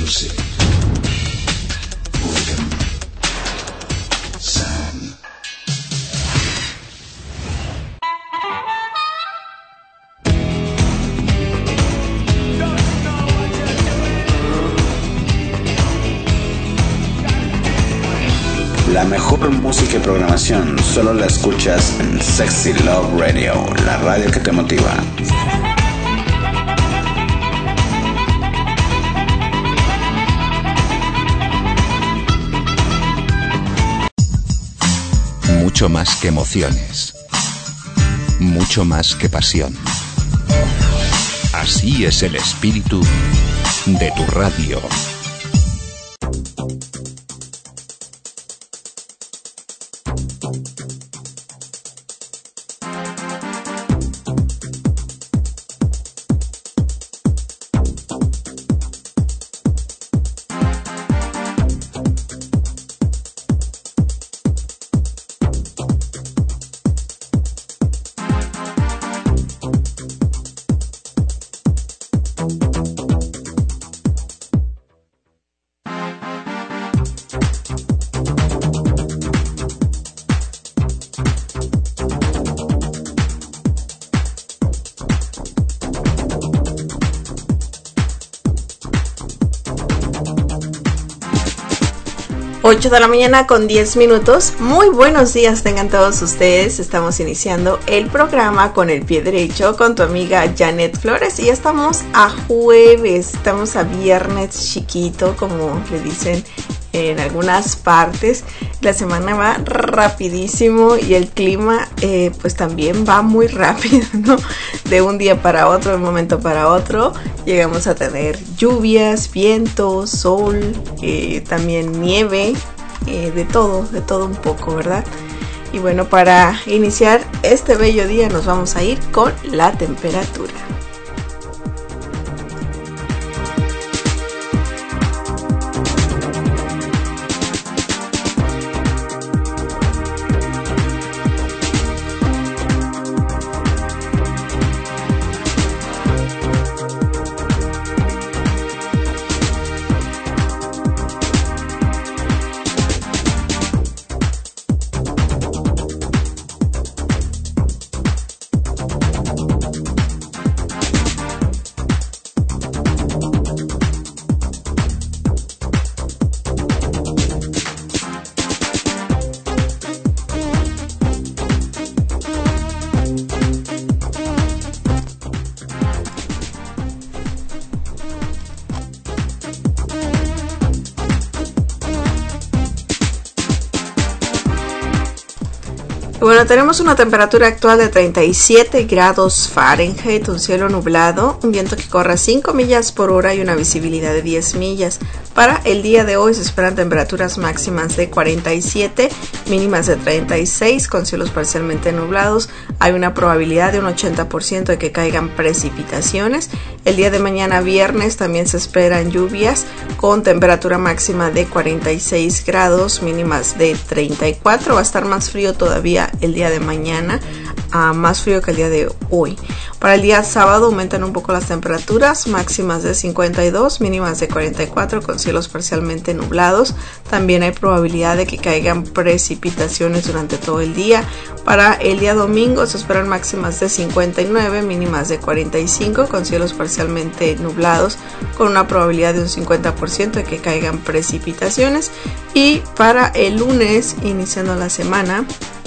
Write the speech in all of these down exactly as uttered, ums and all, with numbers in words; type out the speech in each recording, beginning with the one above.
music, rhythm, sound. La mejor música y programación solo la escuchas en Sexy Love Radio, la radio que te motiva. Mucho más que emociones, mucho más que pasión. Así es el espíritu de tu radio. ocho de la mañana con diez minutos. Muy buenos días tengan todos ustedes. Estamos iniciando el programa con el pie derecho con tu amiga Janet Flores y ya estamos a jueves, estamos a viernes chiquito, como le dicen en algunas partes. La semana va rapidísimo y el clima eh, pues también va muy rápido, ¿no? De un día para otro, de un momento para otro, llegamos a tener lluvias, vientos, sol, eh, también nieve, eh, de todo, de todo un poco, ¿verdad? Y bueno, para iniciar este bello día nos vamos a ir con la temperatura. Bueno, tenemos una temperatura actual de treinta y siete grados Fahrenheit, un cielo nublado, un viento que corre a cinco millas por hora y una visibilidad de diez millas. Para el día de hoy se esperan temperaturas máximas de cuarenta y siete, mínimas de treinta y seis, con cielos parcialmente nublados. Hay una probabilidad de un ochenta por ciento de que caigan precipitaciones. El día de mañana viernes también se esperan lluvias con temperatura máxima de cuarenta y seis grados, mínimas de treinta y cuatro. Va a estar más frío todavía el día de mañana, uh, más frío que el día de hoy. Para el día sábado aumentan un poco las temperaturas, máximas de cincuenta y dos, mínimas de cuarenta y cuatro, con cielos parcialmente nublados. También hay probabilidad de que caigan precipitaciones durante todo el día. Para el día domingo se esperan máximas de cincuenta y nueve, mínimas de cuarenta y cinco, con cielos parcialmente nublados, con una probabilidad de un cincuenta por ciento de que caigan precipitaciones. Y para el lunes, iniciando la semana,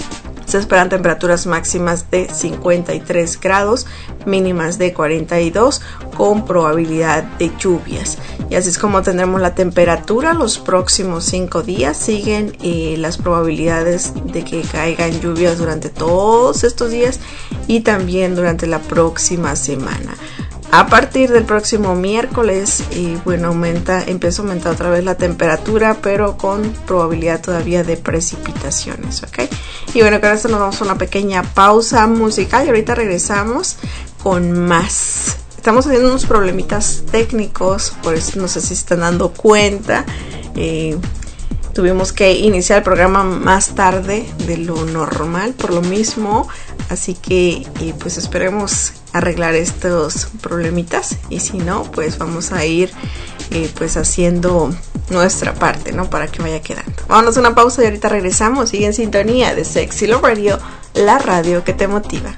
se esperan temperaturas máximas de cincuenta y tres grados, mínimas de cuarenta y dos, con probabilidad de lluvias. Y así es como tendremos la temperatura los próximos cinco días. Siguen eh, las probabilidades de que caigan lluvias durante todos estos días y también durante la próxima semana. A partir del próximo miércoles, y bueno, aumenta, empieza a aumentar otra vez la temperatura, pero con probabilidad todavía de precipitaciones, ¿ok? Y bueno, con esto nos vamos a una pequeña pausa musical y ahorita regresamos con más. Estamos teniendo unos problemitas técnicos, por eso no sé si se están dando cuenta. Eh, tuvimos que iniciar el programa más tarde de lo normal, por lo mismo. Así que eh, pues esperemos arreglar estos problemitas y si no, pues vamos a ir eh, pues haciendo nuestra parte, ¿no? Para que vaya quedando. Vámonos a una pausa y ahorita regresamos. Sigue en sintonía de Sexy Love Radio, la radio que te motiva.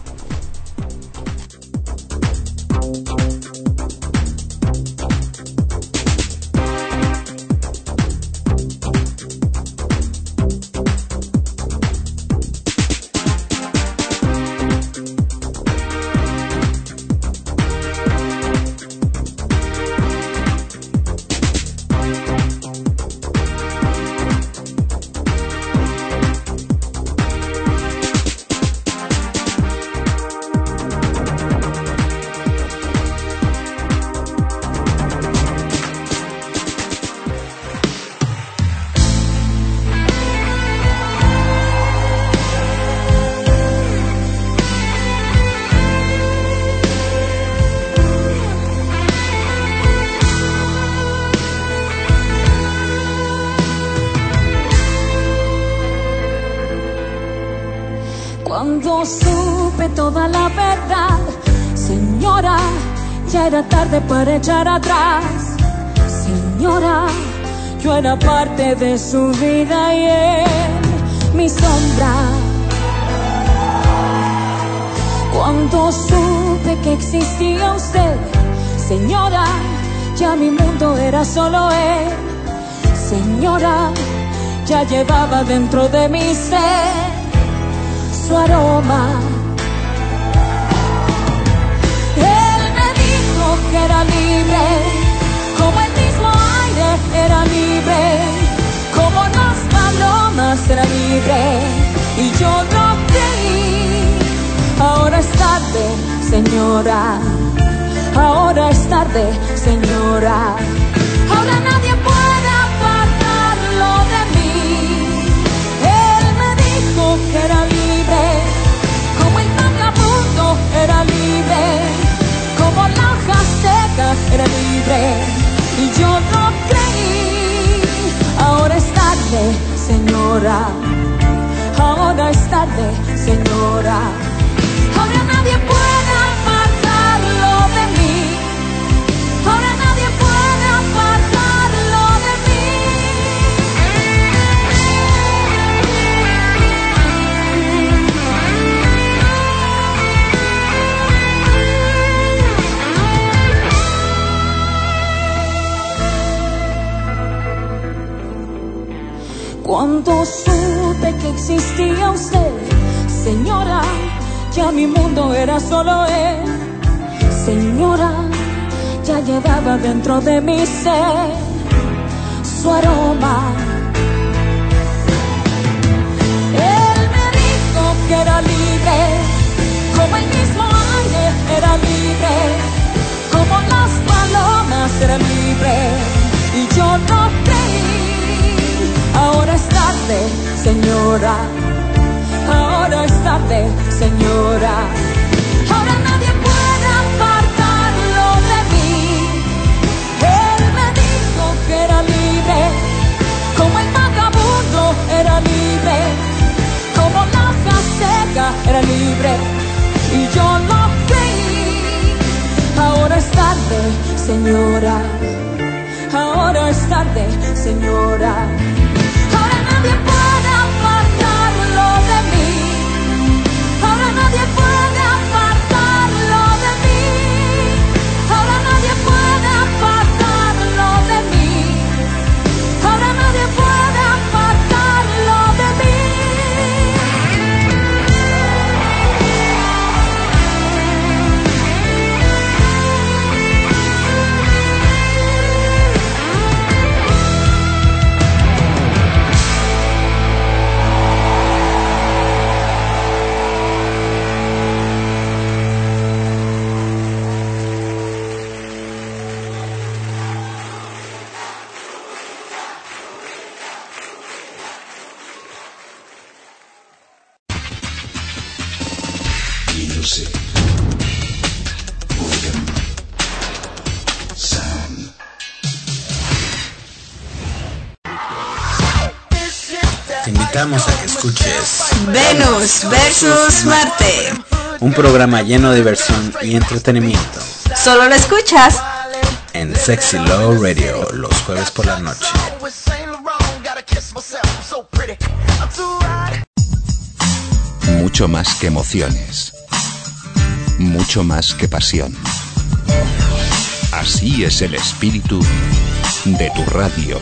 Cuando supe toda la verdad, señora, ya era tarde para echar atrás. Señora, yo era parte de su vida y en mi sombra. Cuando supe que existía usted, señora, ya mi mundo era solo él. Señora, ya llevaba dentro de mi ser su aroma. Él me dijo que era libre, como el mismo aire era libre, como las palomas era libre, y yo no creí. Ahora es tarde, señora, ahora es tarde, señora. Ahora nadie puede apartarlo de mí. Él me dijo que era libre, como el vagabundo era libre, como la hoja seca era libre, y yo no creí. Ahora es tarde, señora, ahora es tarde, señora. Ahora nadie puede apartarlo de mí. Ahora nadie puede apartarlo de mí. Cuando supe que existía usted, señora, ya mi mundo era solo él. Señora, ya llevaba dentro de mi ser su aroma. Él me dijo que era libre, como el mismo aire era libre, como las palomas era libre, y yo no creí. Ahora es tarde, señora, ahora es tarde, señora. Ahora nadie puede apartarlo de mí. Él me dijo que era libre, como el vagabundo era libre, como la hoja seca era libre, y yo lo creí. Ahora es tarde, señora, ahora es tarde, señora. Ahora nadie puede apartarlo de mí. Ahora nadie puede apartarlo de mí. Ahora nadie puede apartarlo de mí. Ahora nadie puede apartarlo de mí. Te invitamos a que escuches Venus versus Marte, un programa lleno de diversión y entretenimiento solo lo escuchas en en Sexy Love Radio los jueves por la noche. Mucho más que emociones. Mucho más que pasión. Así es el espíritu de tu radio.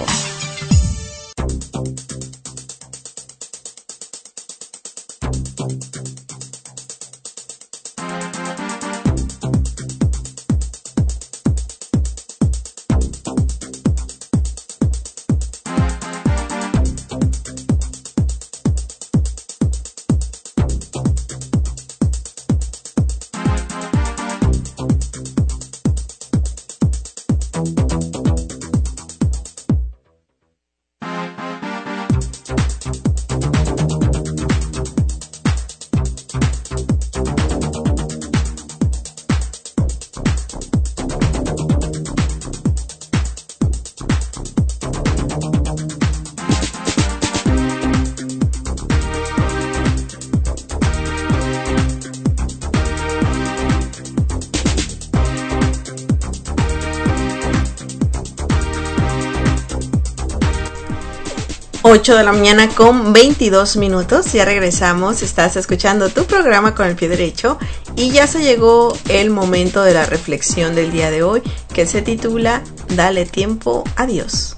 ocho de la mañana con veintidós minutos, ya regresamos, estás escuchando tu programa Con el Pie Derecho y ya se llegó el momento de la reflexión del día de hoy que se titula Dale tiempo a Dios.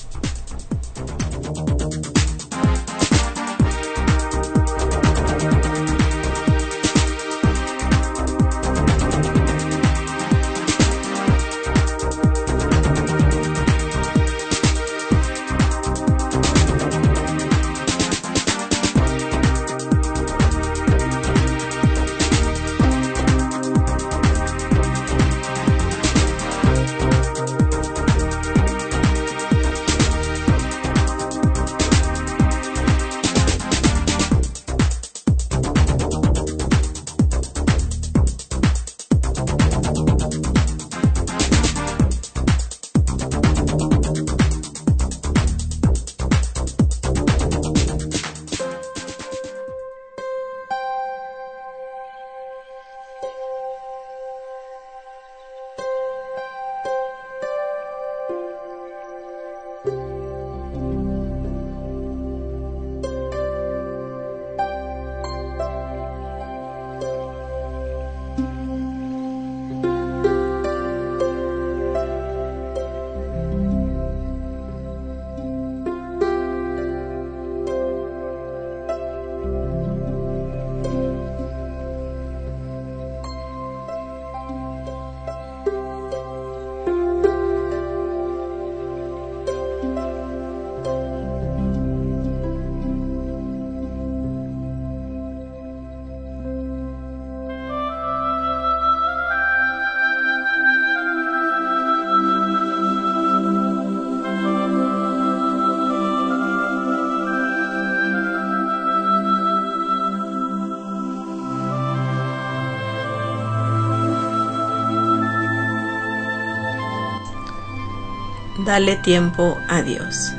Dale tiempo a Dios.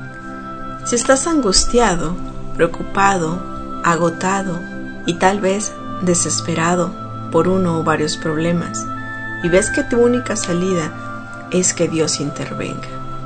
Si estás angustiado, preocupado, agotado y tal vez desesperado por uno o varios problemas y ves que tu única salida es que Dios intervenga,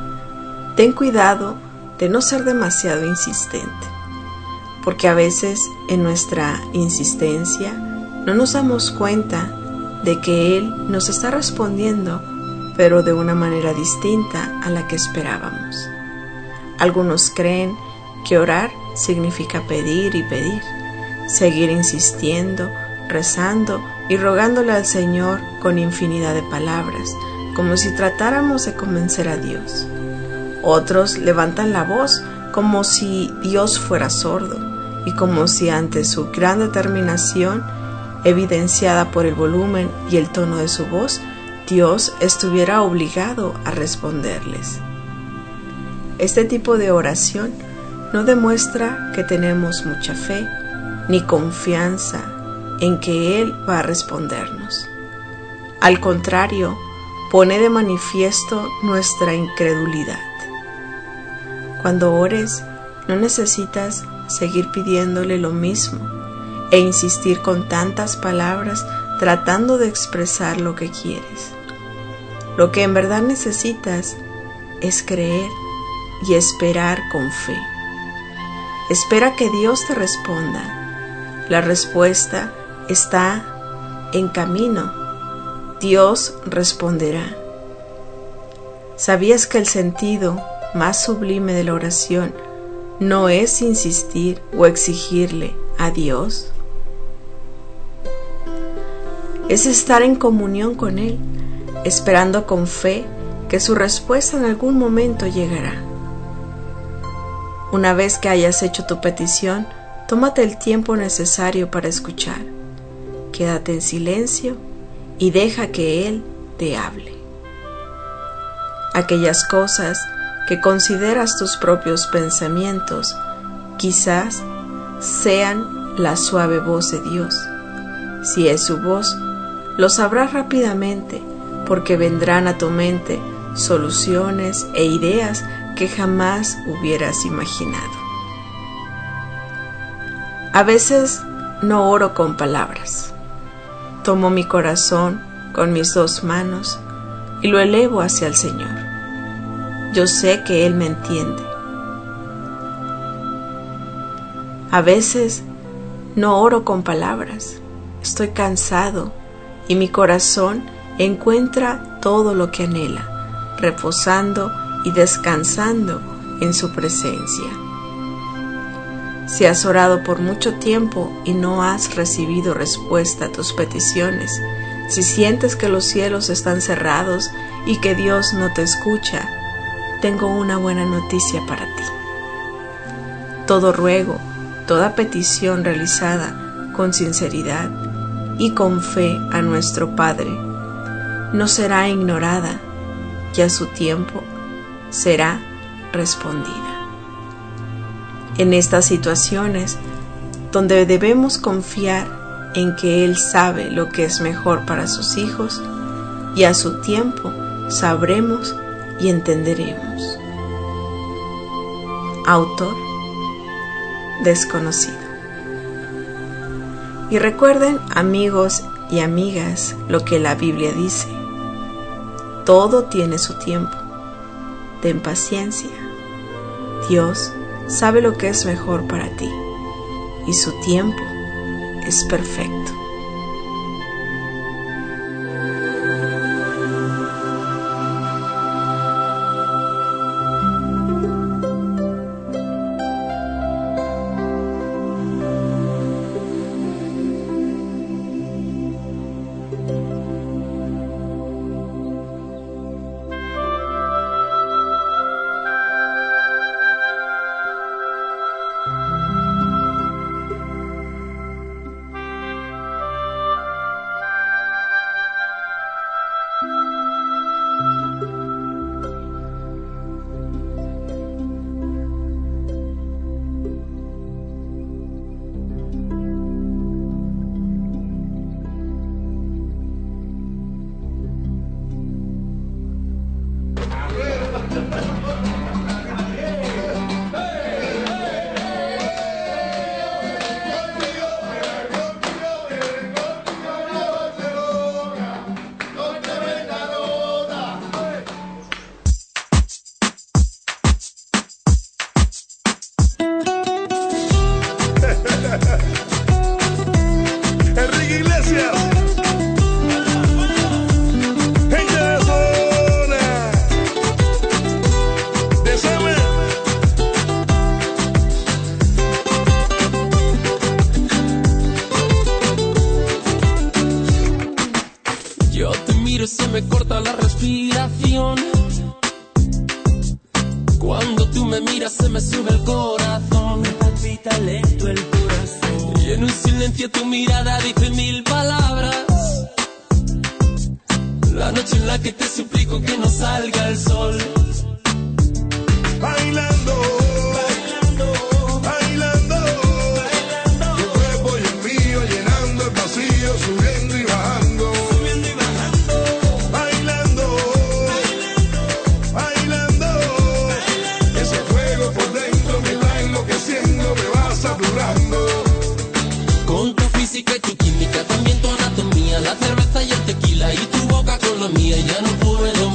ten cuidado de no ser demasiado insistente, porque a veces en nuestra insistencia no nos damos cuenta de que Él nos está respondiendo, pero de una manera distinta a la que esperábamos. Algunos creen que orar significa pedir y pedir, seguir insistiendo, rezando y rogándole al Señor con infinidad de palabras, como si tratáramos de convencer a Dios. Otros levantan la voz como si Dios fuera sordo y como si ante su gran determinación, evidenciada por el volumen y el tono de su voz, Dios estuviera obligado a responderles. Este tipo de oración no demuestra que tenemos mucha fe ni confianza en que Él va a respondernos. Al contrario, pone de manifiesto nuestra incredulidad. Cuando ores, no necesitas seguir pidiéndole lo mismo e insistir con tantas palabras tratando de expresar lo que quieres. Lo que en verdad necesitas es creer y esperar con fe. Espera que Dios te responda. La respuesta está en camino. Dios responderá. ¿Sabías que el sentido más sublime de la oración no es insistir o exigirle a Dios? Es estar en comunión con Él, esperando con fe que su respuesta en algún momento llegará. Una vez que hayas hecho tu petición, tómate el tiempo necesario para escuchar. Quédate en silencio y deja que Él te hable. Aquellas cosas que consideras tus propios pensamientos, quizás sean la suave voz de Dios. Si es su voz, lo sabrás rápidamente, porque vendrán a tu mente soluciones e ideas que jamás hubieras imaginado. A veces no oro con palabras. Tomo mi corazón con mis dos manos y lo elevo hacia el Señor. Yo sé que Él me entiende. A veces no oro con palabras. Estoy cansado y mi corazón encuentra todo lo que anhela, reposando y descansando en su presencia. Si has orado por mucho tiempo y no has recibido respuesta a tus peticiones, si sientes que los cielos están cerrados y que Dios no te escucha, tengo una buena noticia para ti. Todo ruego, toda petición realizada con sinceridad y con fe a nuestro Padre no será ignorada y a su tiempo será respondida. En estas situaciones donde debemos confiar en que Él sabe lo que es mejor para sus hijos y a su tiempo sabremos y entenderemos. Autor desconocido. Y recuerden, amigos y amigas, lo que la Biblia dice: todo tiene su tiempo. Ten paciencia. Dios sabe lo que es mejor para ti y su tiempo es perfecto. Se me corta la respiración. Cuando tú me miras se me sube el corazón. Me palpita lento el corazón. Y en un silencio tu mirada dice mil palabras. La noche en la que te suplico que no salga el sol. Bailando, bailando, bailando, bailando. Tu cuerpo y el mío llenando el vacío, subiendo y bajando. Con tu física y tu química, también tu anatomía, la cerveza y el tequila y tu boca con la mía, ya no puedo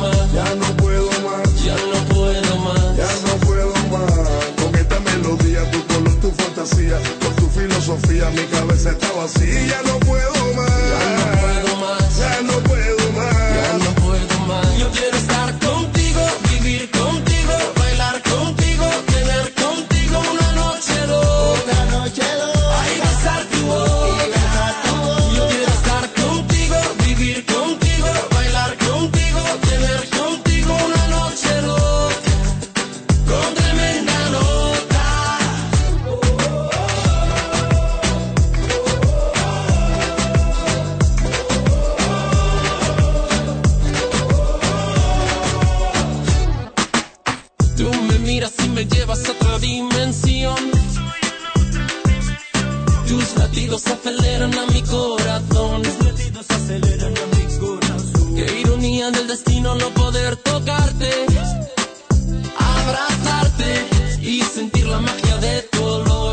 miras y me llevas a otra dimensión. Tus latidos aceleran a mi corazón. Tus latidos aceleran a mi corazón. Qué ironía del destino no poder tocarte, abrazarte y sentir la magia de tu olor.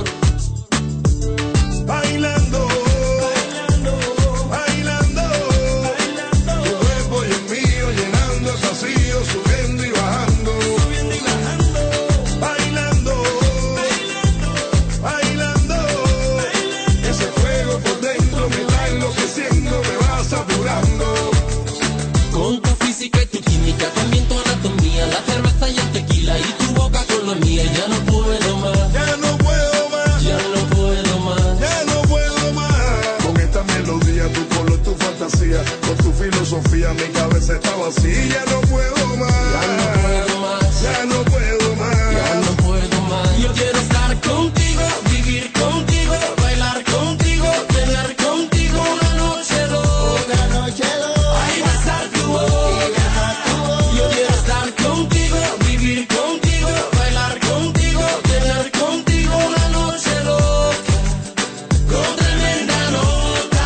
Bailando, bailando, bailando, bailando. Tu cuerpo y el mío llenando el vacío, subiendo y bajando, subiendo y bajando. Bailando, bailando, bailando, bailando. Ese fuego por dentro me va enloqueciendo, me va saturando. Con tu física y tu química, también tu anatomía, la cerveza y el tequila y tu boca con la mía. Ya no puedo más, Ya no puedo más, ya no puedo más. ya no puedo más. Con esta melodía, tu color, tu fantasía, con tu filosofía, mi cabeza está vacía. Ya no puedo más, Ya no puedo más, ya no puedo más. ya no puedo más. Yo quiero estar contigo, vivir contigo, bailar contigo, tener contigo una noche loca, noche loca. Ay, besar tu boca. Yo quiero estar contigo, vivir contigo, bailar contigo, tener contigo una noche loca, con tremenda nota.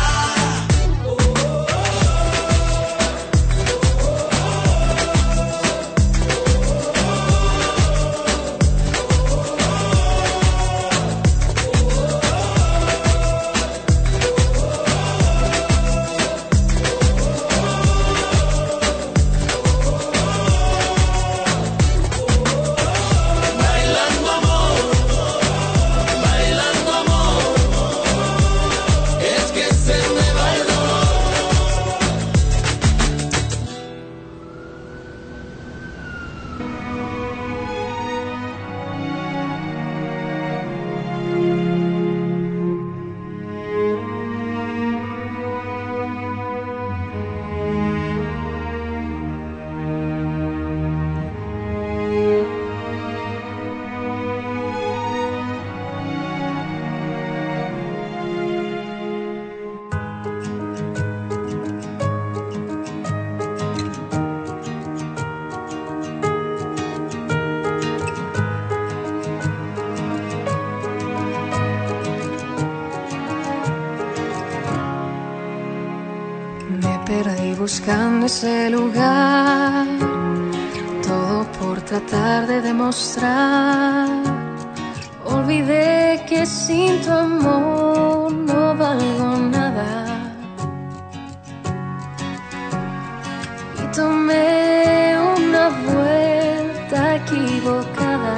Bailando amor, bailando amor, es que se me va el dolor. Me perdí buscando ese lugar, todo por tratar de demostrar. Olvidé que sin tu amor no valgo nada. Y tomé una vuelta equivocada.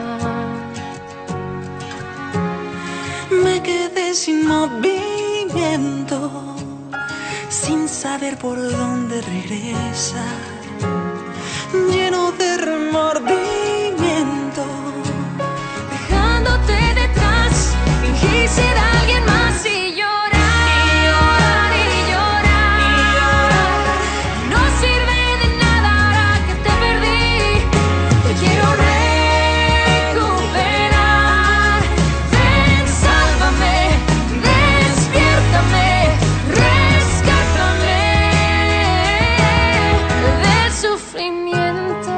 Me quedé sin movimiento, sin saber por dónde regresar, lleno de remordimiento. Dejándote detrás, fingí ser alguien más y llorar, y llorar, y llorar. No sirve de nada ahora que te perdí. Te quiero recuperar. Ven, sálvame, despiértame, rescátame del sufrimiento.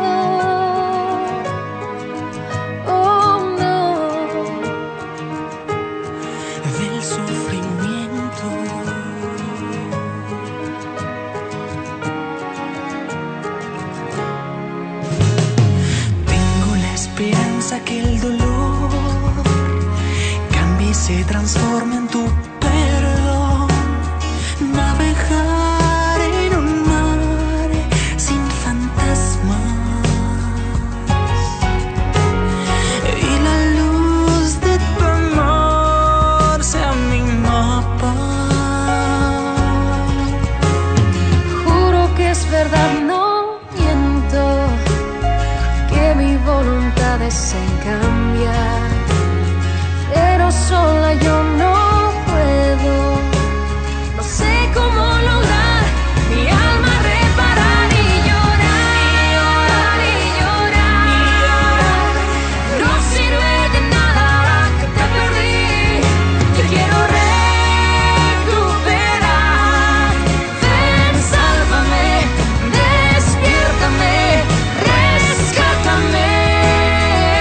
Oh no, Del sufrimiento. Tengo la esperanza que el dolor cambie y se transforme en tu perdón. Navegar en un mar sin fantasmas y la luz de tu amor sea mi mapa. juro que es verdad, no miento, que mi voluntad es en cambiar, pero sola yo no puedo. No sé cómo lograr mi alma reparar y llorar, y llorar, y llorar. No sirve de nada ahora que te perdí. Te quiero recuperar. Ven, sálvame, despiértame, rescátame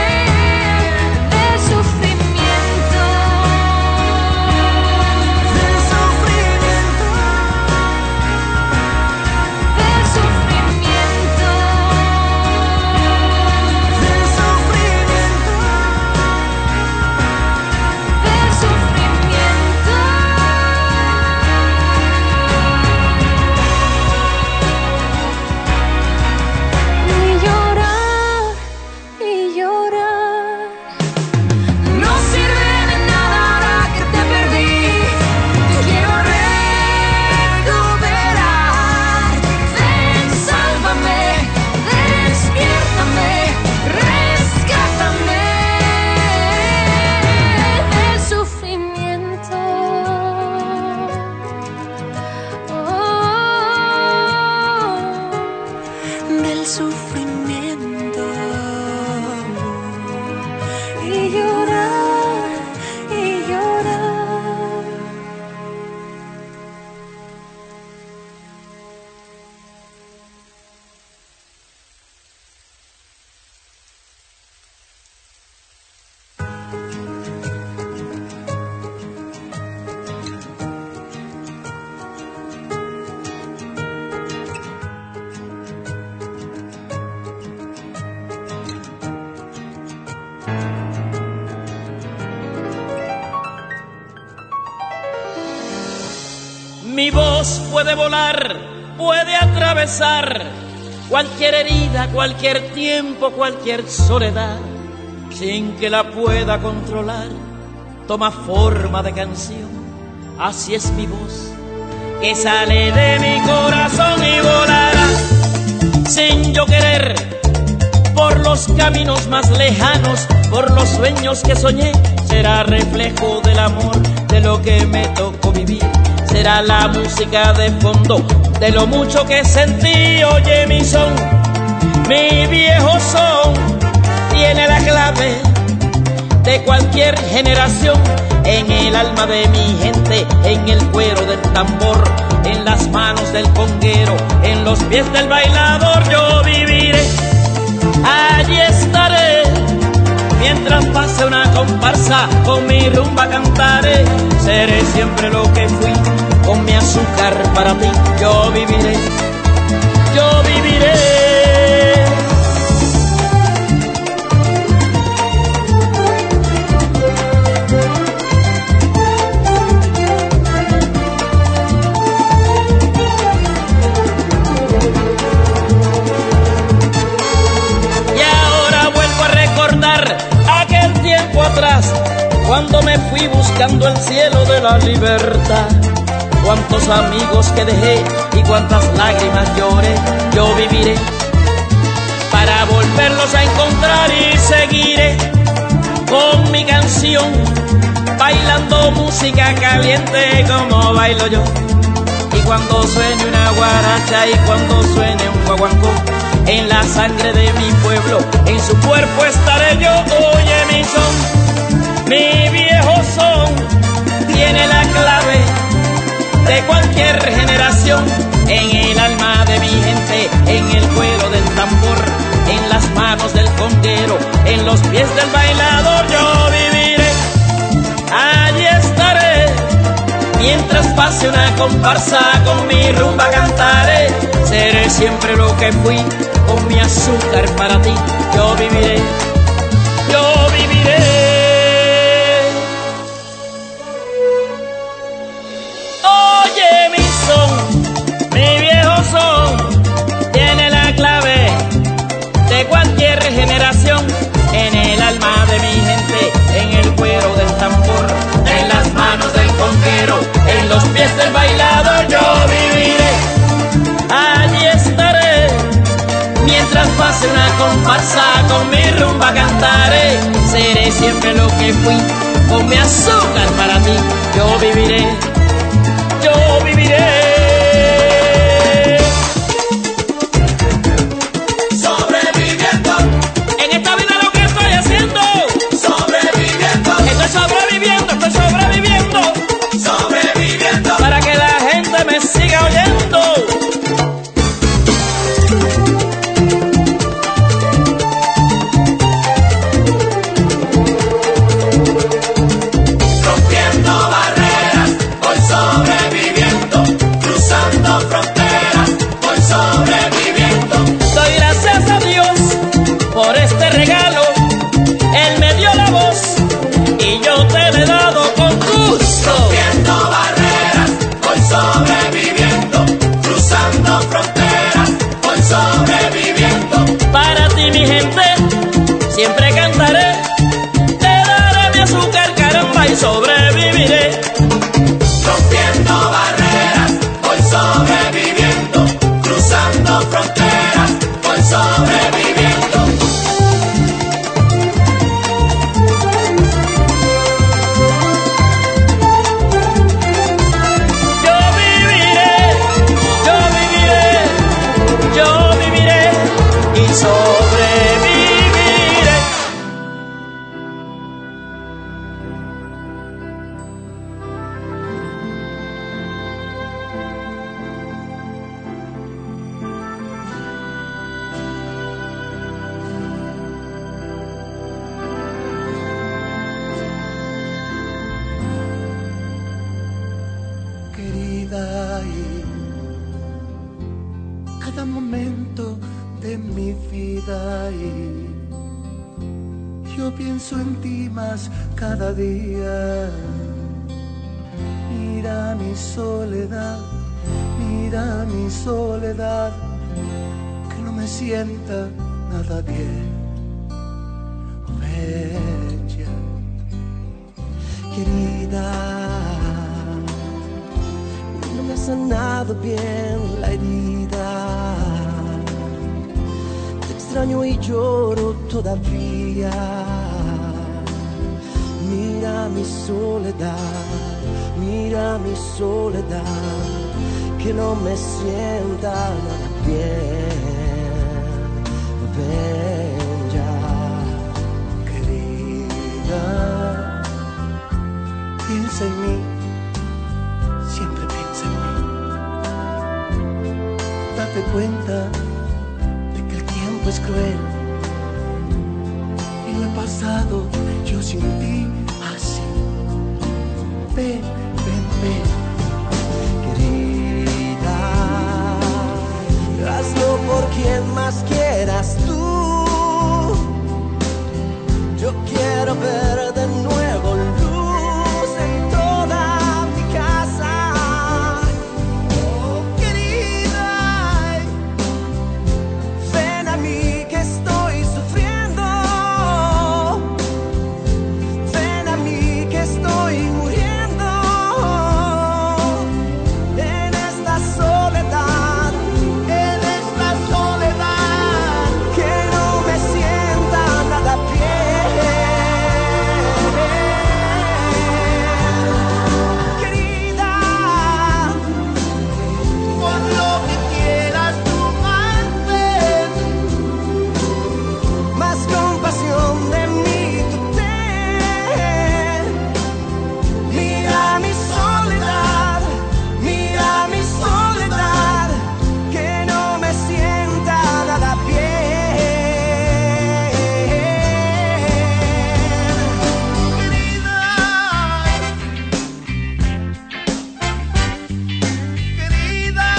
sufrimiento y llorar y llorar. Mi voz puede volar, puede atravesar cualquier herida, cualquier tiempo, cualquier soledad, sin que la pueda controlar. Toma forma de canción, así es mi voz, que sale de mi corazón y volará, sin yo querer, por los caminos más lejanos, por los sueños que soñé. Será reflejo del amor, de lo que me tocó vivir. Será la música de fondo de lo mucho que sentí. Oye mi son, mi viejo son, tiene la clave de cualquier generación. En el alma de mi gente, en el cuero del tambor, en las manos del conguero, en los pies del bailador. Yo viviré, allí estaré, mientras pase una comparsa, con mi rumba cantaré. Seré siempre lo que fui, con mi azúcar para ti. Yo viviré, yo viviré. Y ahora vuelvo a recordar aquel tiempo atrás, cuando me fui buscando el cielo de la libertad. Cuántos amigos que dejé y cuántas lágrimas lloré. Yo viviré para volverlos a encontrar y seguiré con mi canción, bailando música caliente como bailo yo. Y cuando suene una guaracha y cuando suene un guaguancó, en la sangre de mi pueblo, en su cuerpo estaré yo. Oye mi son, mi viejo son, tiene la clave de cualquier generación. En el alma de mi gente, en el cuero del tambor, en las manos del conguero, en los pies del bailador. Yo viviré, allí estaré, mientras pase una comparsa, con mi rumba cantaré. Seré siempre lo que fui, con mi azúcar para ti. Yo viviré, yo viviré. Mi viejo son, tiene la clave de cualquier generación. En el alma de mi gente, en el cuero del tambor, en las manos del conguero, en los pies del bailador. Yo viviré, allí estaré, mientras pase una comparsa, con mi rumba cantaré. Seré siempre lo que fui, con mi azúcar para ti. Yo viviré, yo viviré. Sobreviviendo, estoy sobreviviendo, sobreviviendo, para que la gente me siga oyendo. Rompiendo barreras, voy sobreviviendo. cada momento de mi vida y yo pienso en ti más cada día. Mira mi soledad, mira mi soledad, que no me sienta nada bien. Bella, querida, no me ha sanado bien la herida. Te extraño y lloro todavía. Mira mi soledad, mira mi soledad, que no me sienta nada bien. Ven ya, querida, piensa en mí, siempre piensa en mí. Date cuenta de que el tiempo es cruel y lo he pasado yo sin ti así. Ven, ven, ven, querida, hazlo por quien más quieras tú. Yo quiero ver de nuevo luz en toda mi casa. Oh, querida, ven a mí que estoy sufriendo. Ven a mí que estoy muriendo en esta soledad, en esta soledad, que no me sienta nada bien. Querida, por lo que quieras tú más ven, más compasión de mí tú ten. Mira mi soledad, mira mi soledad, que no me sienta nada bien. Querida, querida,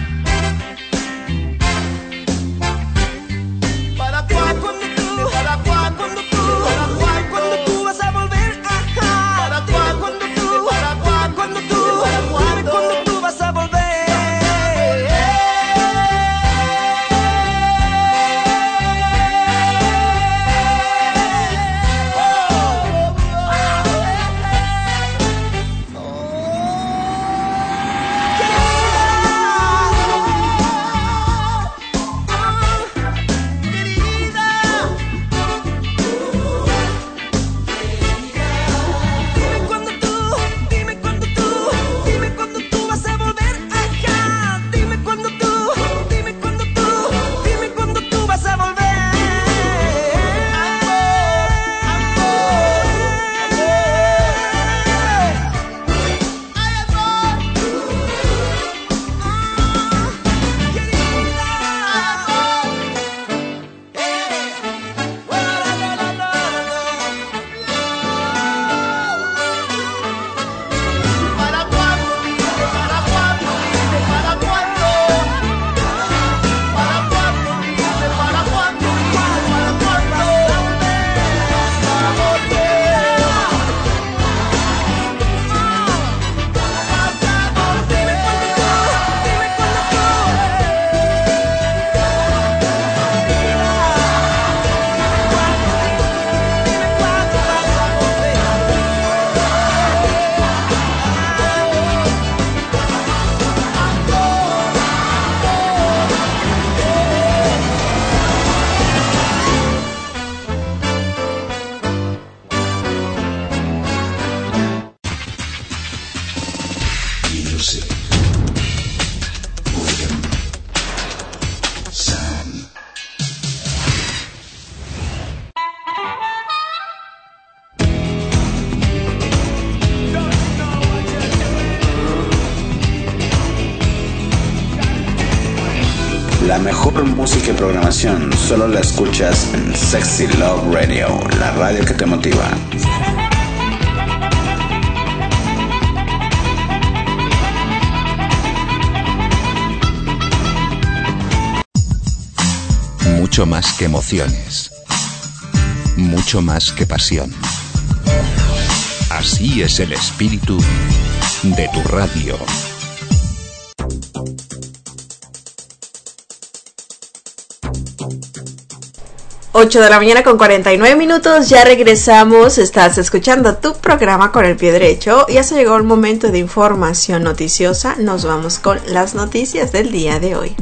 ¿para cuándo? ¿Para cuándo? ¿Para cuándo tú vas a volver? Ajá. ¿Para cuándo? ¿Para cuándo tú? ¿Para cuándo tú vas a volver? Dime cuándo tú, dime cuándo tú, dime cuándo tú vas a volver. Ajá. Dime cuándo tú, dime cuándo tú, dime cuándo tú vas a volver. ¿Para cuándo? ¿Para cuándo? ¿Para cuándo? ¿Para cuándo? ¿Para cuándo? ¿Para cuándo? Music. Rhythm. Sound. La mejor música y programación solo la escuchas en Sexy Love Radio, la radio que te motiva. Mucho más que emociones. Mucho más que pasión. Así es el espíritu de tu radio. ocho de la mañana con cuarenta y nueve minutos, ya regresamos, estás escuchando tu programa Con el Pie Derecho. Ya se llegó el momento de información noticiosa, nos vamos con las noticias del día de hoy.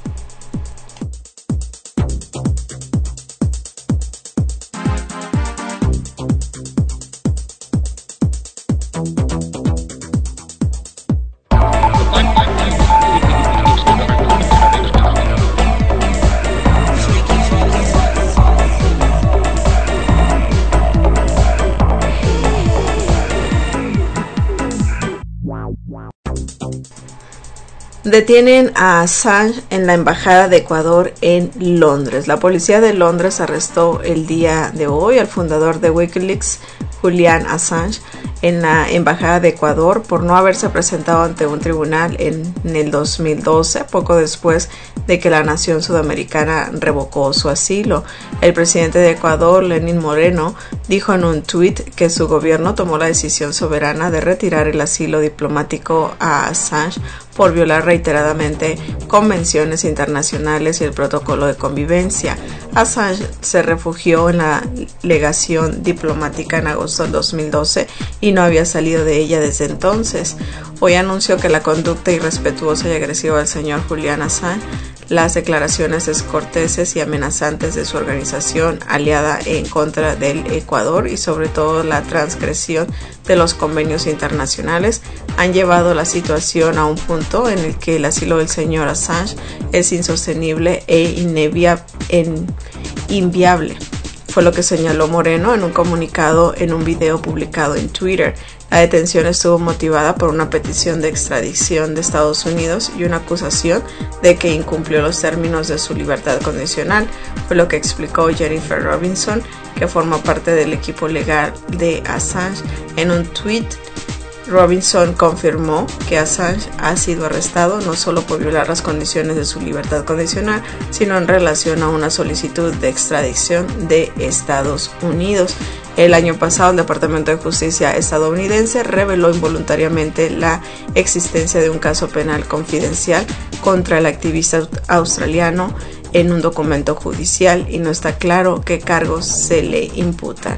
Detienen a Assange en la Embajada de Ecuador en Londres. La policía de Londres arrestó el día de hoy al fundador de Wikileaks, Julian Assange, en la Embajada de Ecuador por no haberse presentado ante un tribunal en, en el dos mil doce, poco después de que la nación sudamericana revocó su asilo. El presidente de Ecuador, Lenín Moreno, dijo en un tuit que su gobierno tomó la decisión soberana de retirar el asilo diplomático a Assange por violar reiteradamente convenciones internacionales y el protocolo de convivencia. Assange se refugió en la legación diplomática en agosto del dos mil doce y no había salido de ella desde entonces. Hoy anunció que la conducta irrespetuosa y agresiva del señor Julian Assange, las declaraciones descorteses y amenazantes de su organización aliada en contra del Ecuador y sobre todo la transgresión de los convenios internacionales han llevado la situación a un punto en el que el asilo del señor Assange es insostenible e inevia- en, inviable. Fue lo que señaló Moreno en un comunicado en un video publicado en Twitter. La detención estuvo motivada por una petición de extradición de Estados Unidos y una acusación de que incumplió los términos de su libertad condicional, fue lo que explicó Jennifer Robinson, que forma parte del equipo legal de Assange. En un tweet, Robinson confirmó que Assange ha sido arrestado no solo por violar las condiciones de su libertad condicional, sino en relación a una solicitud de extradición de Estados Unidos. El año pasado, el Departamento de Justicia estadounidense reveló involuntariamente la existencia de un caso penal confidencial contra el activista australiano en un documento judicial y no está claro qué cargos se le imputan.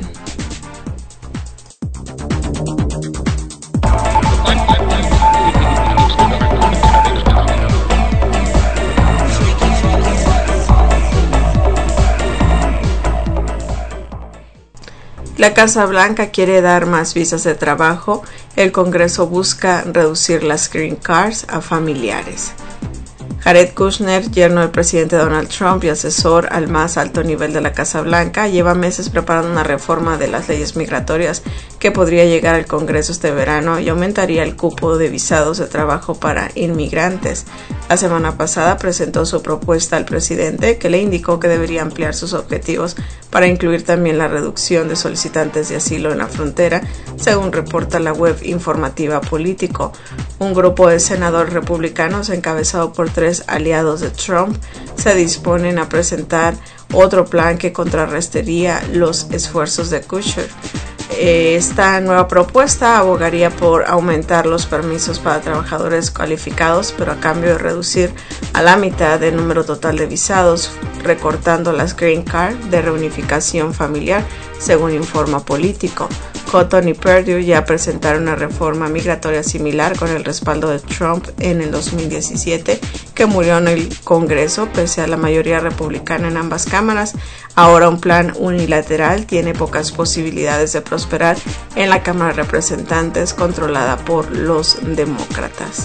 La Casa Blanca quiere dar más visas de trabajo. El Congreso busca reducir las green cards a familiares. Jared Kushner, yerno del presidente Donald Trump y asesor al más alto nivel de la Casa Blanca, lleva meses preparando una reforma de las leyes migratorias que podría llegar al Congreso este verano y aumentaría el cupo de visados de trabajo para inmigrantes. La semana pasada presentó su propuesta al presidente, que le indicó que debería ampliar sus objetivos para incluir también la reducción de solicitantes de asilo en la frontera, según reporta la web informativa Político. Un grupo de senadores republicanos encabezado por tres aliados de Trump se disponen a presentar otro plan que contrarrestaría los esfuerzos de Kushner. Esta nueva propuesta abogaría por aumentar los permisos para trabajadores cualificados, pero a cambio de reducir a la mitad el número total de visados, recortando las green card de reunificación familiar, según informa Político. Cotton y Perdue ya presentaron una reforma migratoria similar con el respaldo de Trump en el dos mil diecisiete, que murió en el Congreso pese a la mayoría republicana en ambas cámaras. Ahora un plan unilateral tiene pocas posibilidades de prosperar en la Cámara de Representantes, controlada por los demócratas.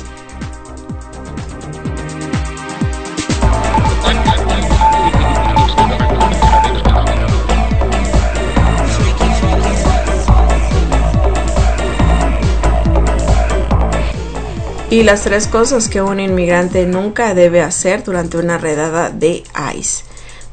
Y las tres cosas que un inmigrante nunca debe hacer durante una redada de ICE.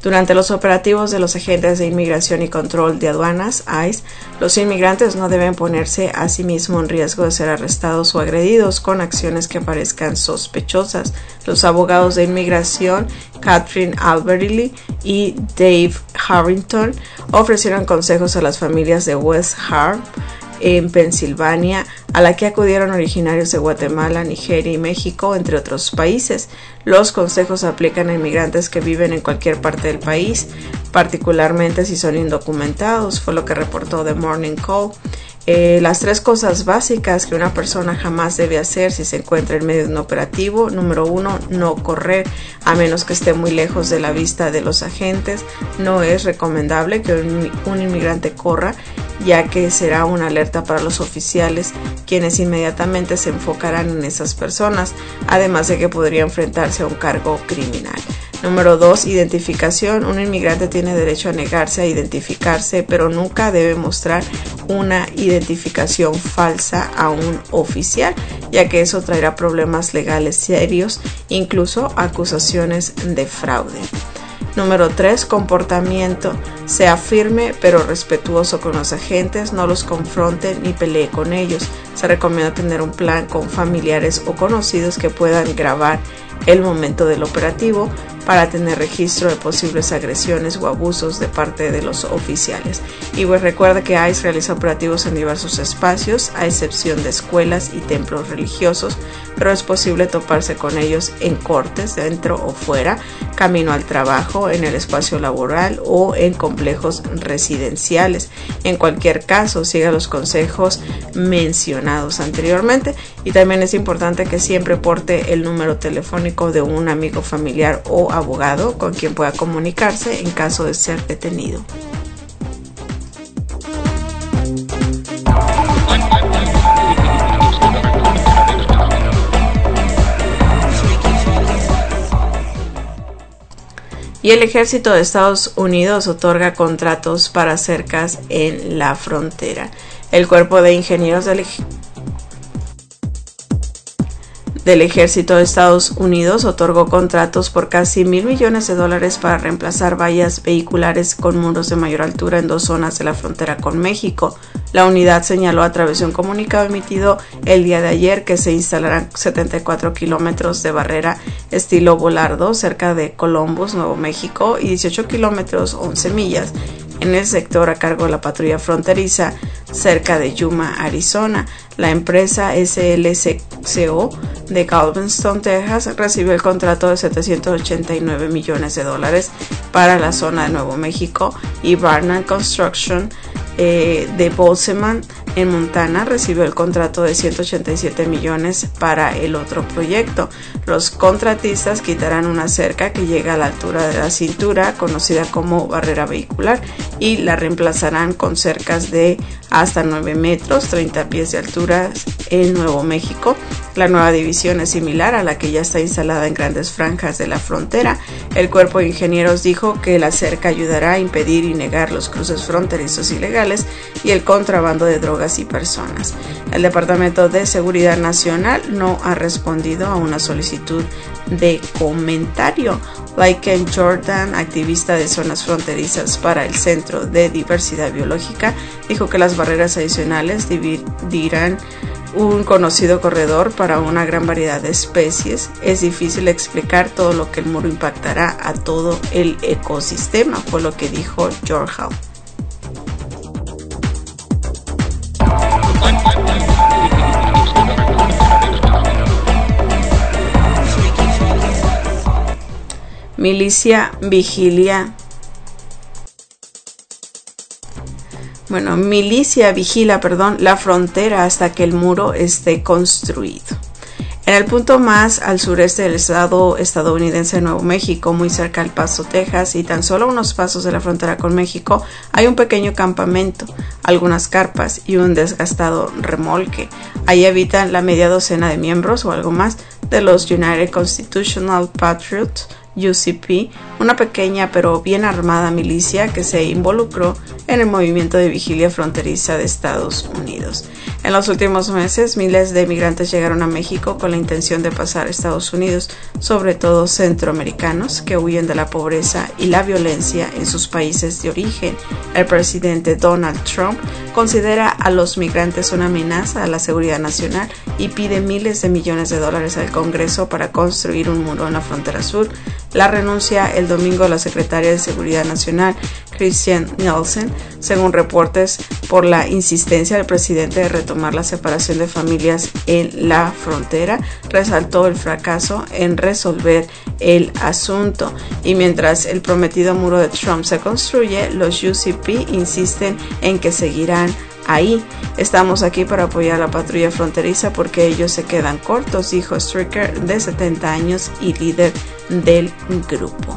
Durante los operativos de los agentes de inmigración y control de aduanas, I C E, los inmigrantes no deben ponerse a sí mismos en riesgo de ser arrestados o agredidos con acciones que parezcan sospechosas. Los abogados de inmigración, Catherine Alberelli y Dave Harrington, ofrecieron consejos a las familias de West Harp, en Pensilvania, a la que acudieron originarios de Guatemala, Nigeria y México, entre otros países. Los consejos aplican a inmigrantes que viven en cualquier parte del país, particularmente si son indocumentados, fue lo que reportó The Morning Call. Eh, las tres cosas básicas que una persona jamás debe hacer si se encuentra en medio de un operativo. Número uno, no correr a menos que esté muy lejos de la vista de los agentes. No es recomendable que un, un inmigrante corra, ya que será una alerta para los oficiales, quienes inmediatamente se enfocarán en esas personas, además de que podría enfrentarse a un cargo criminal. Número dos, identificación. Un inmigrante tiene derecho a negarse a identificarse, pero nunca debe mostrar una identificación falsa a un oficial, ya que eso traerá problemas legales serios, incluso acusaciones de fraude. Número tres, comportamiento. Sea firme pero respetuoso con los agentes, no los confronte ni pelee con ellos. Se recomienda tener un plan con familiares o conocidos que puedan grabar el momento del operativo para tener registro de posibles agresiones o abusos de parte de los oficiales. Y pues recuerda que I C E realiza operativos en diversos espacios, a excepción de escuelas y templos religiosos, pero es posible toparse con ellos en cortes, dentro o fuera, camino al trabajo, en el espacio laboral o en complejos residenciales. En cualquier caso, siga los consejos mencionados anteriormente, y también es importante que siempre porte el número telefónico de un amigo familiar o abogado con quien pueda comunicarse en caso de ser detenido. Y el Ejército de Estados Unidos otorga contratos para cercas en la frontera. El Cuerpo de Ingenieros del Ejército del Ejército de Estados Unidos otorgó contratos por casi mil millones de dólares para reemplazar vallas vehiculares con muros de mayor altura en dos zonas de la frontera con México. La unidad señaló a través de un comunicado emitido el día de ayer que se instalarán setenta y cuatro kilómetros de barrera estilo volardo cerca de Columbus, Nuevo México, y dieciocho kilómetros, once millas, en el sector a cargo de la patrulla fronteriza cerca de Yuma, Arizona. La empresa S L C O de Galveston, Texas, recibió el contrato de setecientos ochenta y nueve millones de dólares para la zona de Nuevo México, y Barnard Construction eh, de Bozeman, en Montana, recibió el contrato de ciento ochenta y siete millones para el otro proyecto. Los contratistas quitarán una cerca que llega a la altura de la cintura, conocida como barrera vehicular, y la reemplazarán con cercas de hasta nueve metros, treinta pies de altura en Nuevo México. La nueva división es similar a la que ya está instalada en grandes franjas de la frontera. El Cuerpo de Ingenieros dijo que la cerca ayudará a impedir y negar los cruces fronterizos ilegales y el contrabando de drogas y personas. El Departamento de Seguridad Nacional no ha respondido a una solicitud de comentario. Lycan Jordan, activista de zonas fronterizas para el Centro de Diversidad Biológica, dijo que las barreras adicionales dividirán un conocido corredor para una gran variedad de especies. Es difícil explicar todo lo que el muro impactará a todo el ecosistema, fue lo que dijo George Hall. Milicia vigilia. Bueno, milicia vigila, perdón, la frontera hasta que el muro esté construido. En el punto más al sureste del estado estadounidense de Nuevo México, muy cerca del Paso, Texas, y tan solo unos pasos de la frontera con México, hay un pequeño campamento, algunas carpas y un desgastado remolque. Ahí habitan la media docena de miembros o algo más de los United Constitutional Patriots, U C P, una pequeña pero bien armada milicia que se involucró en el movimiento de vigilia fronteriza de Estados Unidos. En los últimos meses, miles de migrantes llegaron a México con la intención de pasar a Estados Unidos, sobre todo centroamericanos que huyen de la pobreza y la violencia en sus países de origen. El presidente Donald Trump considera a los migrantes una amenaza a la seguridad nacional y pide miles de millones de dólares al Congreso para construir un muro en la frontera sur. La renuncia el domingo a la secretaria de Seguridad Nacional, Christian Nielsen, según reportes por la insistencia del presidente de retomar la separación de familias en la frontera, resaltó el fracaso en resolver el asunto. Y mientras el prometido muro de Trump se construye, los U C P insisten en que seguirán ahí. Estamos aquí para apoyar a la patrulla fronteriza porque ellos se quedan cortos, dijo Stricker, de setenta años y líder del grupo.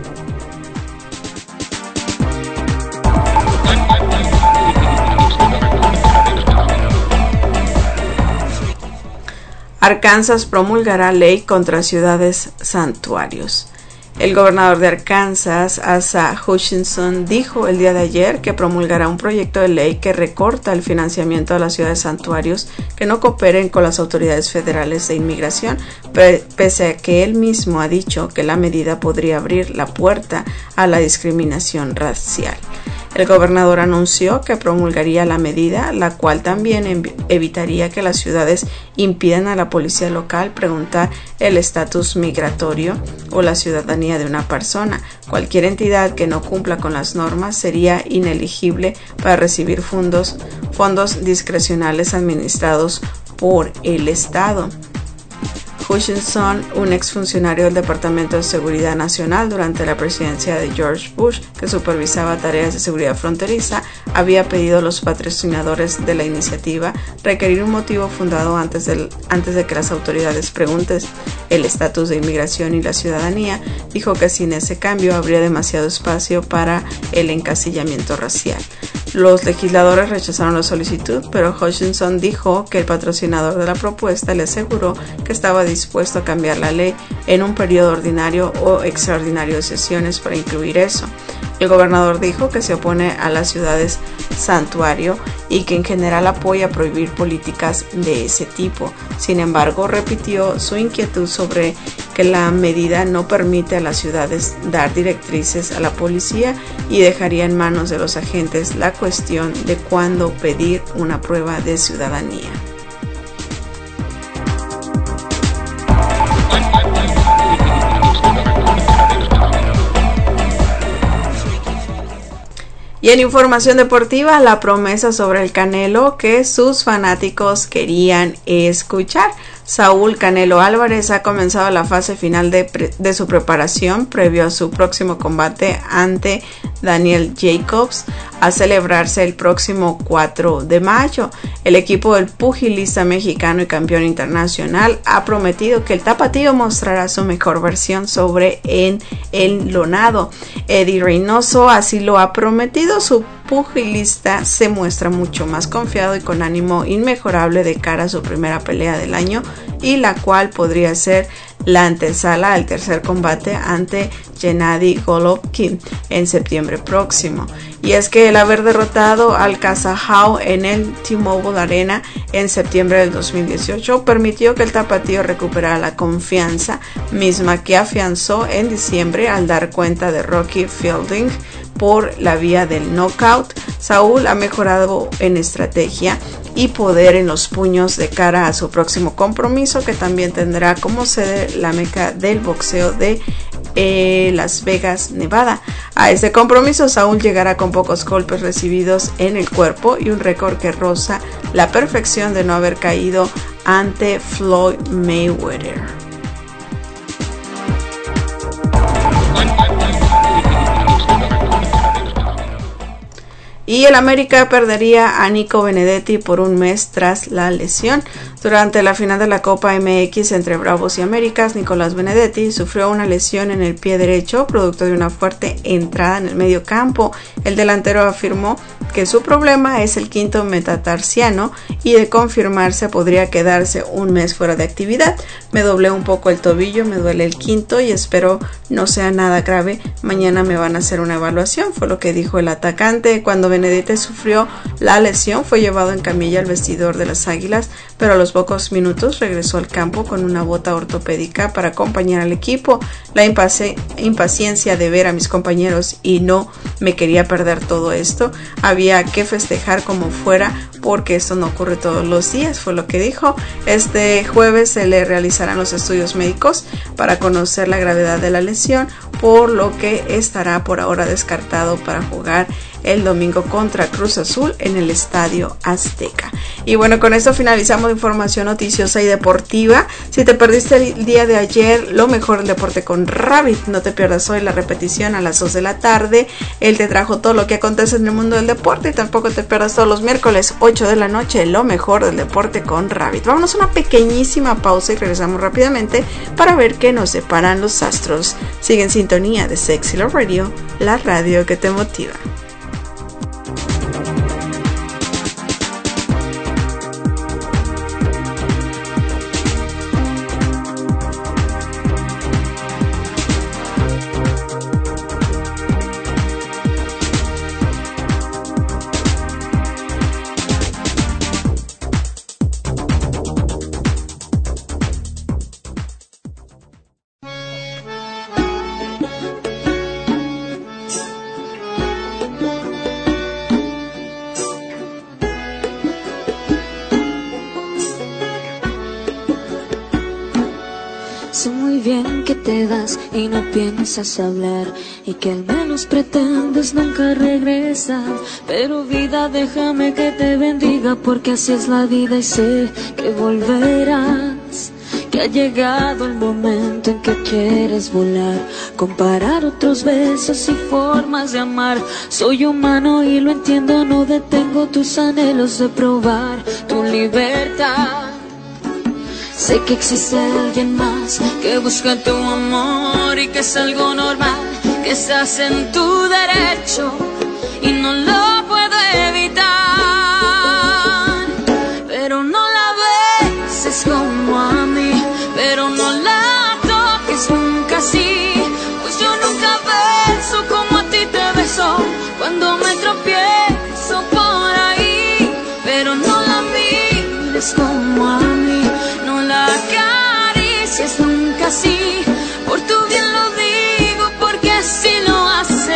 Arkansas promulgará ley contra ciudades santuarios. El gobernador de Arkansas, Asa Hutchinson, dijo el día de ayer que promulgará un proyecto de ley que recorta el financiamiento a las ciudades santuarios que no cooperen con las autoridades federales de inmigración, pese a que él mismo ha dicho que la medida podría abrir la puerta a la discriminación racial. El gobernador anunció que promulgaría la medida, la cual también evitaría que las ciudades impidan a la policía local preguntar el estatus migratorio o la ciudadanía de una persona. Cualquier entidad que no cumpla con las normas sería ineligible para recibir fondos, fondos discrecionales administrados por el Estado. Hutchinson, un exfuncionario del Departamento de Seguridad Nacional durante la presidencia de George Bush, que supervisaba tareas de seguridad fronteriza, había pedido a los patrocinadores de la iniciativa requerir un motivo fundado antes, del, antes de que las autoridades pregunten el estatus de inmigración y la ciudadanía. Dijo que sin ese cambio habría demasiado espacio para el encasillamiento racial. Los legisladores rechazaron la solicitud, pero Hutchinson dijo que el patrocinador de la propuesta le aseguró que estaba dispuesto a cambiar la ley en un periodo ordinario o extraordinario de sesiones para incluir eso. El gobernador dijo que se opone a las ciudades santuario y que en general apoya prohibir políticas de ese tipo. Sin embargo, repitió su inquietud sobre que la medida no permite a las ciudades dar directrices a la policía y dejaría en manos de los agentes la cuestión de cuándo pedir una prueba de ciudadanía. Y en información deportiva, la promesa sobre el Canelo que sus fanáticos querían escuchar. Saúl Canelo Álvarez ha comenzado la fase final de, pre- de su preparación previo a su próximo combate ante Daniel Jacobs a celebrarse el próximo cuatro de mayo. El equipo del pugilista mexicano y campeón internacional ha prometido que el tapatío mostrará su mejor versión sobre en el lonado. Eddie Reynoso así lo ha prometido. Su pugilista se muestra mucho más confiado y con ánimo inmejorable de cara a su primera pelea del año, y la cual podría ser la antesala al tercer combate ante Gennady Golovkin en septiembre próximo. Y es que el haber derrotado al kazajao en el T-Mobile Arena en septiembre del dos mil dieciocho permitió que el tapatío recuperara la confianza misma que afianzó en diciembre al dar cuenta de Rocky Fielding por la vía del knockout. Saúl ha mejorado en estrategia y poder en los puños de cara a su próximo compromiso, que también tendrá como sede la meca del boxeo de eh, Las Vegas, Nevada. A este compromiso Saúl llegará con pocos golpes recibidos en el cuerpo y un récord que roza la perfección de no haber caído ante Floyd Mayweather. Y el América perdería a Nico Benedetti por un mes tras la lesión. Durante la final de la Copa M X entre Bravos y Américas, Nicolás Benedetti sufrió una lesión en el pie derecho, producto de una fuerte entrada en el medio campo. El delantero afirmó que su problema es el quinto metatarsiano y de confirmarse podría quedarse un mes fuera de actividad. Me doblé un poco el tobillo, me duele el quinto y espero no sea nada grave. Mañana me van a hacer una evaluación, fue lo que dijo el atacante. Cuando Benedetti sufrió la lesión, fue llevado en camilla al vestidor de las Águilas, pero a los pocos minutos regresó al campo con una bota ortopédica para acompañar al equipo. La impaci- impaciencia de ver a mis compañeros y no me quería perder todo esto. Había que festejar como fuera porque esto no ocurre todos los días, fue lo que dijo. Este jueves se le realizarán los estudios médicos para conocer la gravedad de la lesión, por lo que estará por ahora descartado para jugar el domingo contra Cruz Azul en el Estadio Azteca. Y bueno, con esto finalizamos información noticiosa y deportiva. Si te perdiste el día de ayer, lo mejor del deporte con Rabbit, no te pierdas hoy la repetición a las dos de la tarde. Él te trajo todo lo que acontece en el mundo del deporte, y tampoco te pierdas todos los miércoles ocho de la noche lo mejor del deporte con Rabbit. Vámonos a una pequeñísima pausa y regresamos rápidamente para ver qué nos deparan los astros. Sigue en sintonía de Sexy Love Radio, la radio que te motiva. Y no piensas hablar, y que al menos pretendes nunca regresar. Pero vida, déjame que te bendiga, porque así es la vida y sé que volverás. Que ha llegado el momento en que quieres volar, comparar otros besos y formas de amar. Soy humano y lo entiendo, no detengo tus anhelos de probar tu libertad. Sé que existe alguien más que busca tu amor y que es algo normal, que estás en tu derecho y no lo puedo evitar. Pero no la beses como a mí, pero no la toques nunca así, pues yo nunca beso como a ti te beso cuando me tropiezo por ahí. Pero no la mires como a mí, no la acaricias nunca así, por tu bien lo digo, porque si lo haces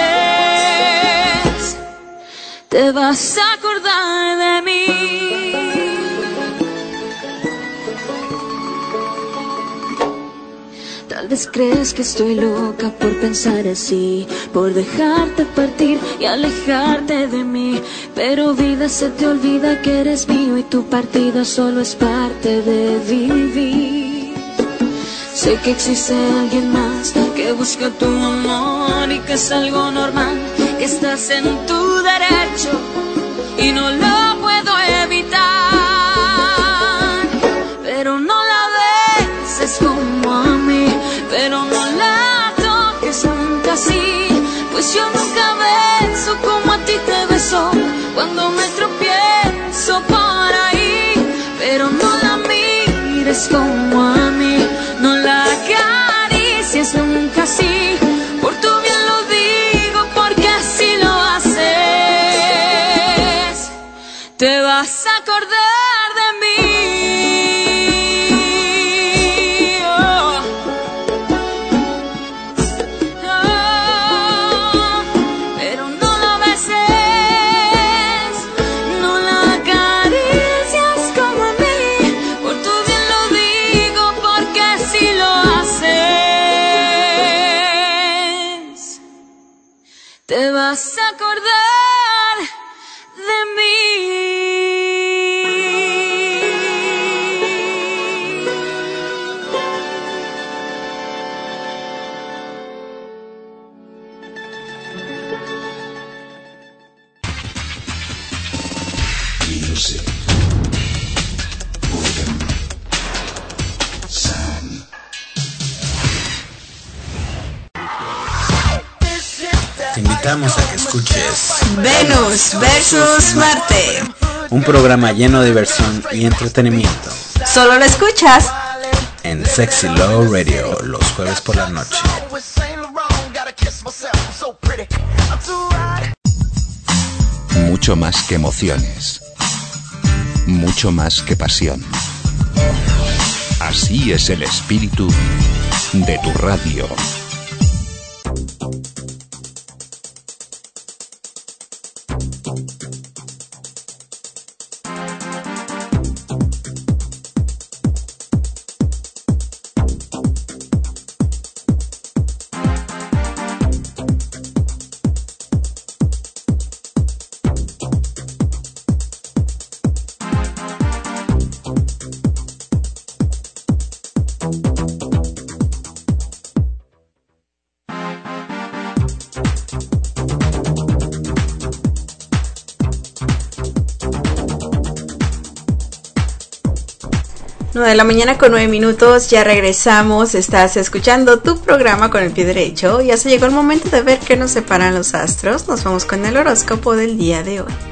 te vas a acordar de mí. Tal vez crees que estoy loca por pensar así, por dejarte partir y alejarte de mí. Pero vida, se te olvida que eres mío y tu partida solo es parte de vivir. Sé que existe alguien más que busca tu amor y que es algo normal, que estás en tu derecho y no lo puedo evitar. Pero no la beses como a mí, pero no la toques nunca así, pues yo nunca beso como a ti te beso cuando me tropiezo por ahí. Pero no la mires como a mí, no la acaricies nunca así, por tu bien lo digo, porque si lo haces te vas a acordar de mí. Te vas a acordar de mí. Music for the invitamos a que escuches Venus versus Marte. Un programa lleno de diversión y entretenimiento. Solo lo escuchas en Sexy Love Radio los jueves por la noche. Mucho más que emociones. Mucho más que pasión. Así es el espíritu de tu radio. nueve de la mañana con nueve minutos, ya regresamos, estás escuchando tu programa con el pie derecho. Ya se llegó el momento de ver qué nos separan los astros. Nos vamos con el horóscopo del día de hoy.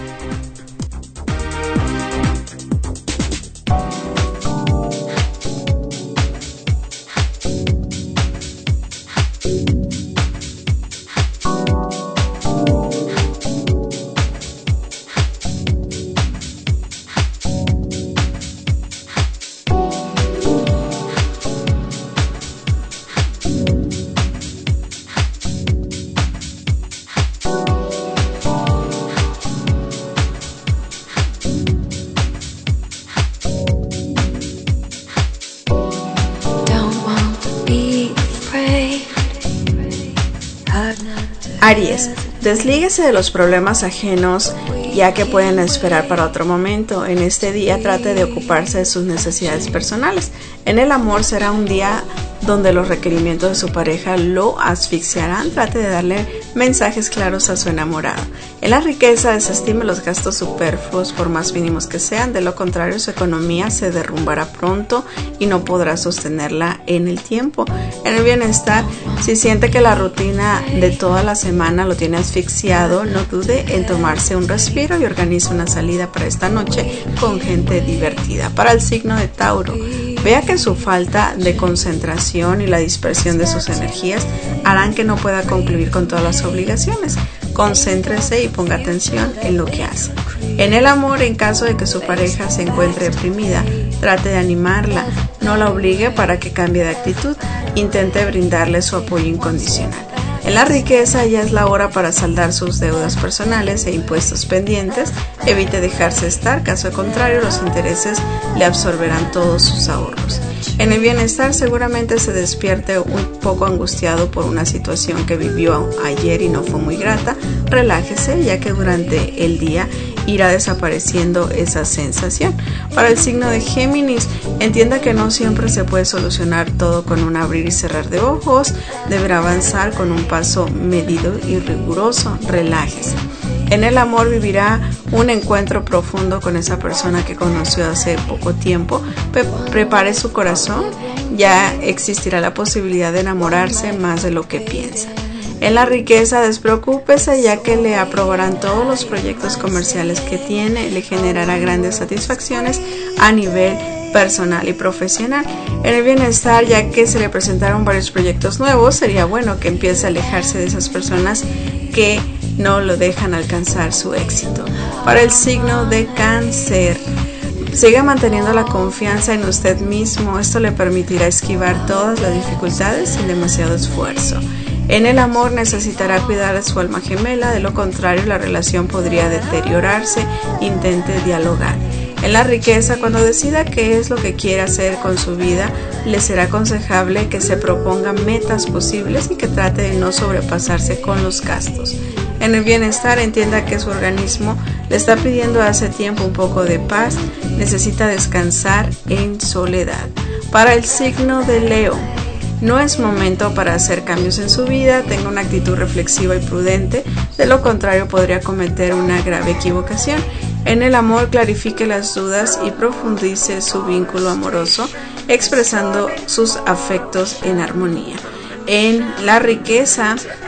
Aries, deslíguese de los problemas ajenos ya que pueden esperar para otro momento. En este día trate de ocuparse de sus necesidades personales. En el amor será un día donde los requerimientos de su pareja lo asfixiarán. Trate de darle mensajes claros a su enamorado. En la riqueza, desestime los gastos superfluos por más mínimos que sean. De lo contrario, su economía se derrumbará pronto y no podrá sostenerla en el tiempo. En el bienestar, si siente que la rutina de toda la semana lo tiene asfixiado, no dude en tomarse un respiro y organice una salida para esta noche con gente divertida. Para el signo de Tauro, vea que su falta de concentración y la dispersión de sus energías harán que no pueda concluir con todas las obligaciones. Concéntrese y ponga atención en lo que hace. En el amor, en caso de que su pareja se encuentre deprimida, trate de animarla, no la obligue para que cambie de actitud, intente brindarle su apoyo incondicional. En la riqueza, ya es la hora para saldar sus deudas personales e impuestos pendientes. Evite dejarse estar, caso contrario los intereses le absorberán todos sus ahorros. En el bienestar, seguramente se despierte un poco angustiado por una situación que vivió ayer y no fue muy grata. Relájese, ya que durante el día irá desapareciendo esa sensación. Para el signo de Géminis, entienda que no siempre se puede solucionar todo con un abrir y cerrar de ojos. Deberá avanzar con un paso medido y riguroso. Relájese. En el amor, vivirá un encuentro profundo con esa persona que conoció hace poco tiempo. Pe- prepare su corazón, ya existirá la posibilidad de enamorarse más de lo que piensa. En la riqueza, despreocúpese, ya que le aprobarán todos los proyectos comerciales que tiene, le generará grandes satisfacciones a nivel personal y profesional. En el bienestar, ya que se le presentaron varios proyectos nuevos, sería bueno que empiece a alejarse de esas personas que no lo dejan alcanzar su éxito. Para el signo de Cáncer, siga manteniendo la confianza en usted mismo. Esto le permitirá esquivar todas las dificultades sin demasiado esfuerzo. En el amor, necesitará cuidar de su alma gemela, de lo contrario la relación podría deteriorarse. Intente dialogar. En la riqueza, cuando decida qué es lo que quiere hacer con su vida, le será aconsejable que se proponga metas posibles y que trate de no sobrepasarse con los gastos. En el bienestar, entienda que su organismo le está pidiendo hace tiempo un poco de paz, necesita descansar en soledad. Para el signo de Leo, no es momento para hacer cambios en su vida, tenga una actitud reflexiva y prudente, de lo contrario podría cometer una grave equivocación. En el amor, clarifique las dudas y profundice su vínculo amoroso, expresando sus afectos en armonía. En la riqueza,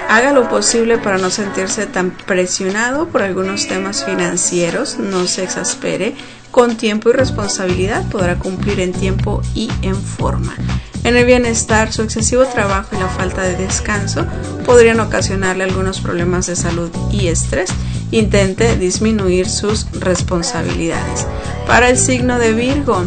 Haga lo posible para no sentirse tan presionado por algunos temas financieros, no se exaspere, con tiempo y responsabilidad podrá cumplir en tiempo y en forma. En el bienestar, su excesivo trabajo y la falta de descanso podrían ocasionarle algunos problemas de salud y estrés. Intente disminuir sus responsabilidades. Para el signo de Virgo,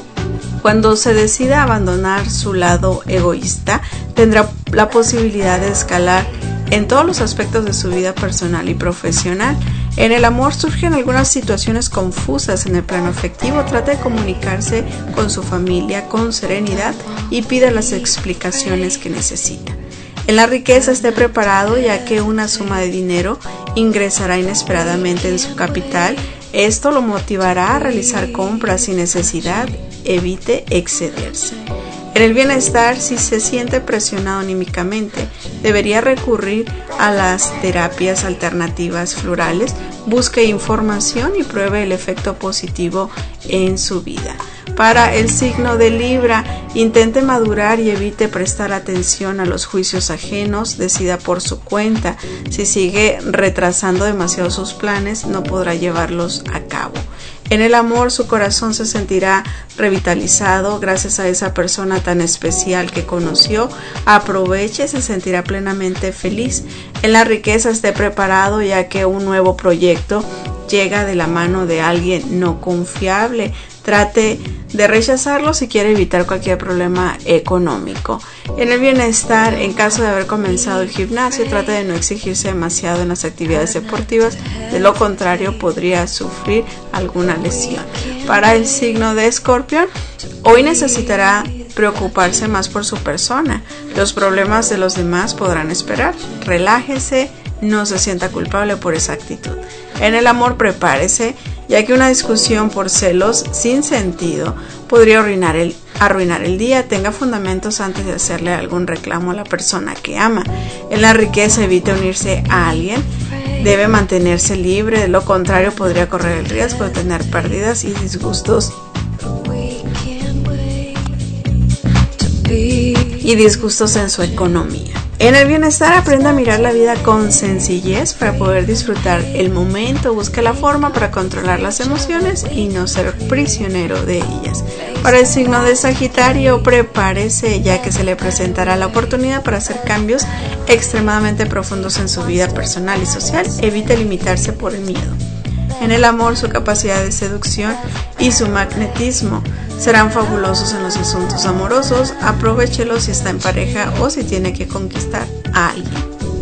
cuando se decida abandonar su lado egoísta, tendrá la posibilidad de escalar en todos los aspectos de su vida personal y profesional. En el amor surgen algunas situaciones confusas en el plano afectivo. Trate de comunicarse con su familia con serenidad y pida las explicaciones que necesita. En la riqueza, esté preparado, ya que una suma de dinero ingresará inesperadamente en su capital. Esto lo motivará a realizar compras sin necesidad. Evite excederse. En el bienestar, si se siente presionado anímicamente, debería recurrir a las terapias alternativas florales. Busque información y pruebe el efecto positivo en su vida. Para el signo de Libra, intente madurar y evite prestar atención a los juicios ajenos. Decida por su cuenta. Si sigue retrasando demasiado sus planes, no podrá llevarlos a cabo. En el amor, su corazón se sentirá revitalizado gracias a esa persona tan especial que conoció. Aproveche, se sentirá plenamente feliz. En la riqueza, esté preparado, ya que un nuevo proyecto llega de la mano de alguien no confiable. Trate de rechazarlo si quiere evitar cualquier problema económico. En el bienestar, en caso de haber comenzado el gimnasio, trate de no exigirse demasiado en las actividades deportivas, de lo contrario podría sufrir alguna lesión. Para el signo de Escorpión, hoy necesitará preocuparse más por su persona. Los problemas de los demás podrán esperar. Relájese, no se sienta culpable por esa actitud. En el amor, prepárese, ya que una discusión por celos sin sentido podría arruinar el, arruinar el día. Tenga fundamentos antes de hacerle algún reclamo a la persona que ama. En la riqueza, evite unirse a alguien. Debe mantenerse libre, de lo contrario podría correr el riesgo de tener pérdidas y disgustos y disgustos en su economía. En el bienestar, aprenda a mirar la vida con sencillez para poder disfrutar el momento. Busque la forma para controlar las emociones y no ser prisionero de ellas. Para el signo de Sagitario, prepárese, ya que se le presentará la oportunidad para hacer cambios extremadamente profundos en su vida personal y social. Evite limitarse por el miedo. En el amor, su capacidad de seducción y su magnetismo serán fabulosos en los asuntos amorosos. Aprovéchelo si está en pareja o si tiene que conquistar a alguien.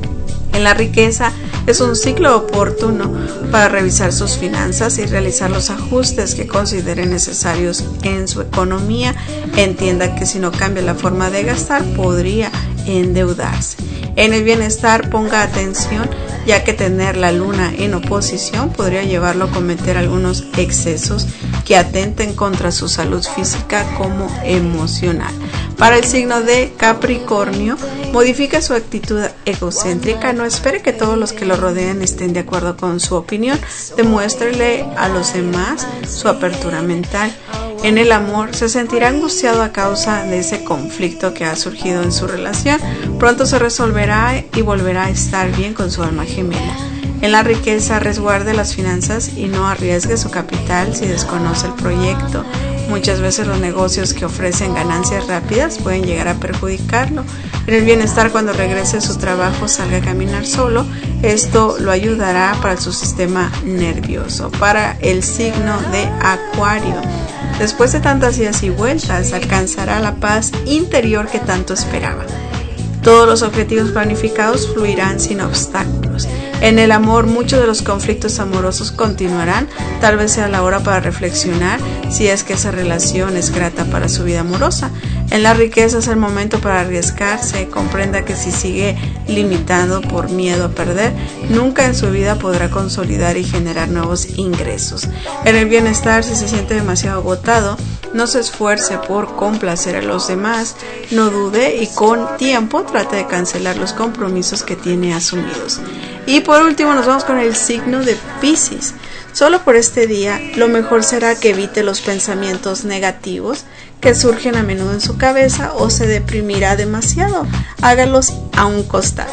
En la riqueza, es un ciclo oportuno para revisar sus finanzas y realizar los ajustes que considere necesarios en su economía. Entienda que si no cambia la forma de gastar, podría endeudarse. En el bienestar, ponga atención, ya que tener la luna en oposición podría llevarlo a cometer algunos excesos que atenten contra su salud física como emocional. Para el signo de Capricornio, modifique su actitud egocéntrica. No espere que todos los que lo rodeen estén de acuerdo con su opinión. Demuéstrele a los demás su apertura mental. En el amor, se sentirá angustiado a causa de ese conflicto que ha surgido en su relación. Pronto se resolverá y volverá a estar bien con su alma gemela. En la riqueza, resguarde las finanzas y no arriesgue su capital si desconoce el proyecto. Muchas veces los negocios que ofrecen ganancias rápidas pueden llegar a perjudicarlo. En el bienestar, cuando regrese a su trabajo, salga a caminar solo. Esto lo ayudará para su sistema nervioso. Para el signo de Acuario, después de tantas idas y vueltas, alcanzará la paz interior que tanto esperaba. Todos los objetivos planificados fluirán sin obstáculos. En el amor, muchos de los conflictos amorosos continuarán. Tal vez sea la hora para reflexionar si es que esa relación es grata para su vida amorosa. En la riqueza, es el momento para arriesgarse. Comprenda que si sigue limitando por miedo a perder, nunca en su vida podrá consolidar y generar nuevos ingresos. En el bienestar, si se siente demasiado agotado, no se esfuerce por complacer a los demás. No dude y con tiempo trate de cancelar los compromisos que tiene asumidos. Y por último, nos vamos con el signo de Piscis. Solo por este día, lo mejor será que evite los pensamientos negativos que surgen a menudo en su cabeza o se deprimirá demasiado. Hágalos a un costado.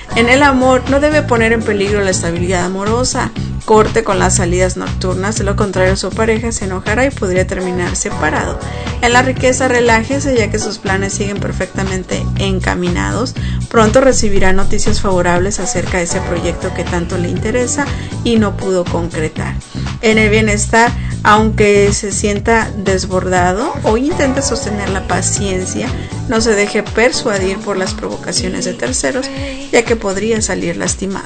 En el amor no debe poner en peligro la estabilidad amorosa. Corte con las salidas nocturnas, de lo contrario su pareja se enojará y podría terminar separado. En la riqueza, relájese ya que sus planes siguen perfectamente encaminados. Pronto recibirá noticias favorables acerca de ese proyecto que tanto le interesa y no pudo concretar. En el bienestar, aunque se sienta desbordado, hoy intente sostener la paciencia, no se deje persuadir por las provocaciones de terceros, ya que podría salir lastimado.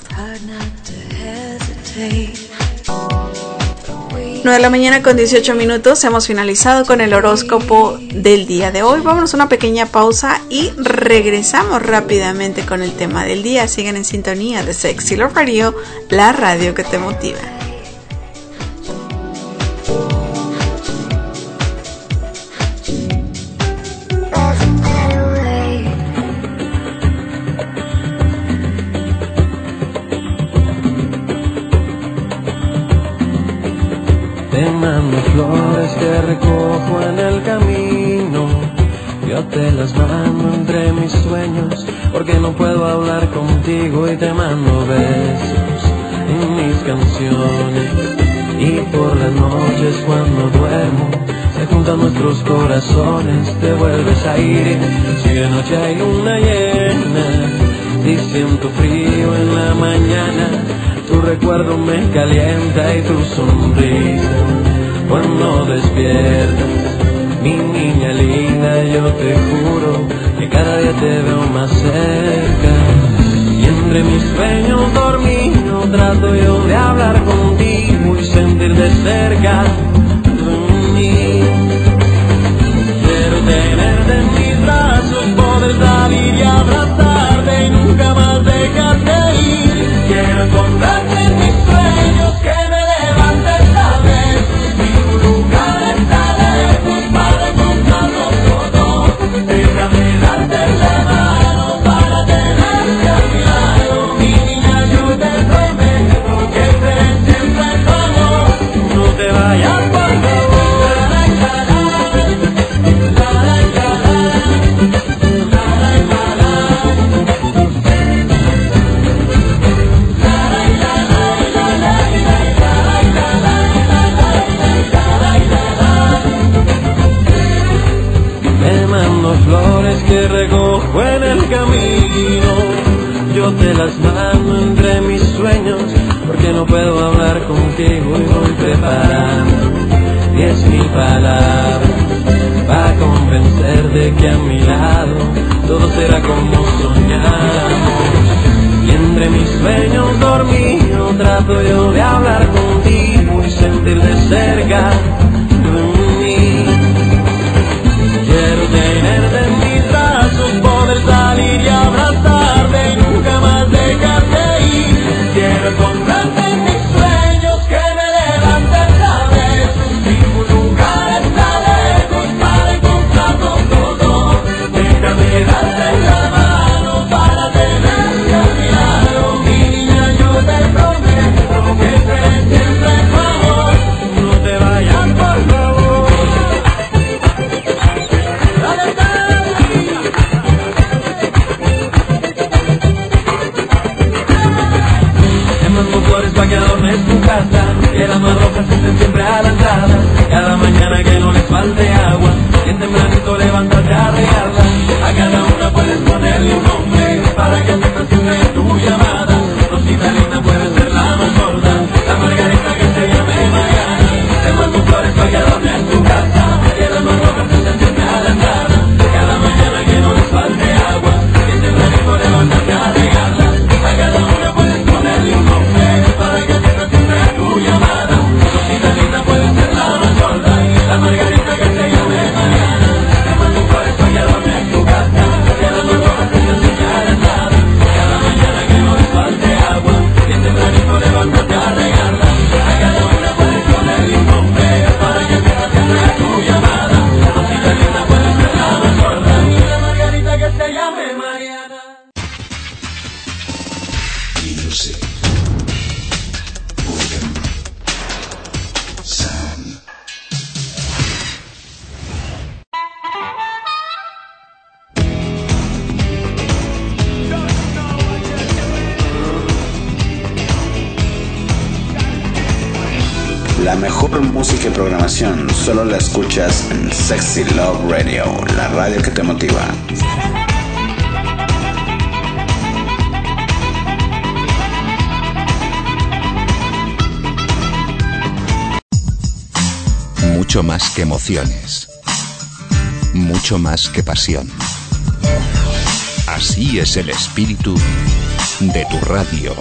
nueve de la mañana con dieciocho minutos, hemos finalizado con el horóscopo del día de hoy. Vámonos a una pequeña pausa y regresamos rápidamente con el tema del día. Sigan en sintonía de Sexy Love Radio, la radio que te motiva. Te mando flores que recojo en el camino, yo te las mando entre mis sueños, porque no puedo hablar contigo y te mando besos en mis canciones. Y por las noches cuando duermo, se juntan nuestros corazones, te vuelves a ir. Si de noche hay luna llena y siento frío en la mañana, tu recuerdo me calienta y tu sonrisa cuando despiertas, mi niña linda, yo te juro que cada día te veo más cerca. Y entre mis sueños dormidos trato yo de hablar contigo y sentir de cerca tu mí. Quiero tenerte en mis brazos, poder salir y abrazarte y nunca más dejarte ir. Quiero encontrarte en mis sueños, que me levantes a ver mi lugar está lejos para encontrarnos todos. Déjame darte la mano para tenerte a mi lado. Mi niña, yo te prometo que seré siempre tu amor. No te vayas, por favor. Flores que recojo en el camino, yo te las mando entre mis sueños, porque no puedo hablar contigo y voy preparando diez mil palabras para convencerte que a mi lado todo será como soñamos. Y entre mis sueños dormidos trato yo de hablar contigo y sentir de cerca de mí. Quiero tenerte en mis brazos, poder salir y abrazarte y nunca más dejarte ir. Quiero encontrarte en mis sueños, que me levantes a besos. Ningún lugar está lejos para encontrarnos todos. Déjame darte la mano para tenerte a mi lado. Mi niña, yo te prometo que seré siempre tu amor. No te vayas, por favor. Pa' que adornes tu casa, que las más rojas estén siempre a la entrada. Cada mañana que no les falte agua, bien tempranito levántate a regarla. A cada una puedes ponerle un nombre, para que sepas que una es tu llamada. Rosita linda puede ser la más gorda, la margarita que se llame Mariana. Te mando flores pa' que adornes tu casa, que las más rojas estén siempre a la entrada. Cada mañana que no les falte agua, bien tempranito levántate a regarla. A cada una puedes ponerle un nombre, para que siempre siempre tu llamada. Rosita linda puede ser la más gorda, la margarita que se llama La mejor música y programación solo la escuchas en Sexy Love Radio, la radio que te motiva. Mucho más que emociones. Mucho más que pasión. Así es el espíritu de tu radio.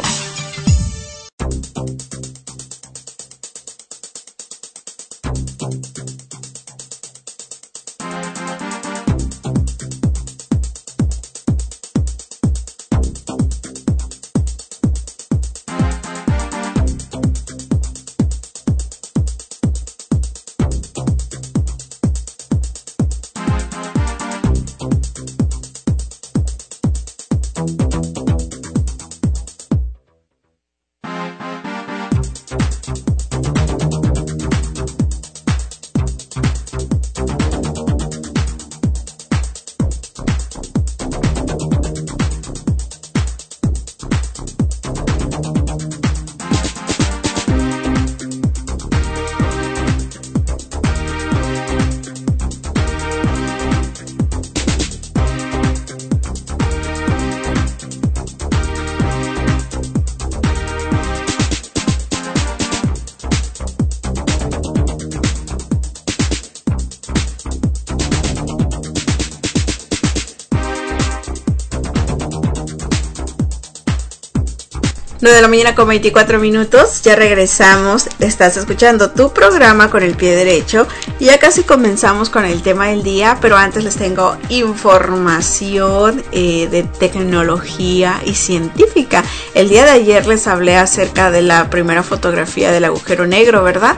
nueve de la mañana con veinticuatro minutos, ya regresamos, estás escuchando tu programa Con el Pie Derecho y ya casi comenzamos con el tema del día, pero antes les tengo información eh, de tecnología y científica. El día de ayer les hablé acerca de la primera fotografía del agujero negro, ¿verdad?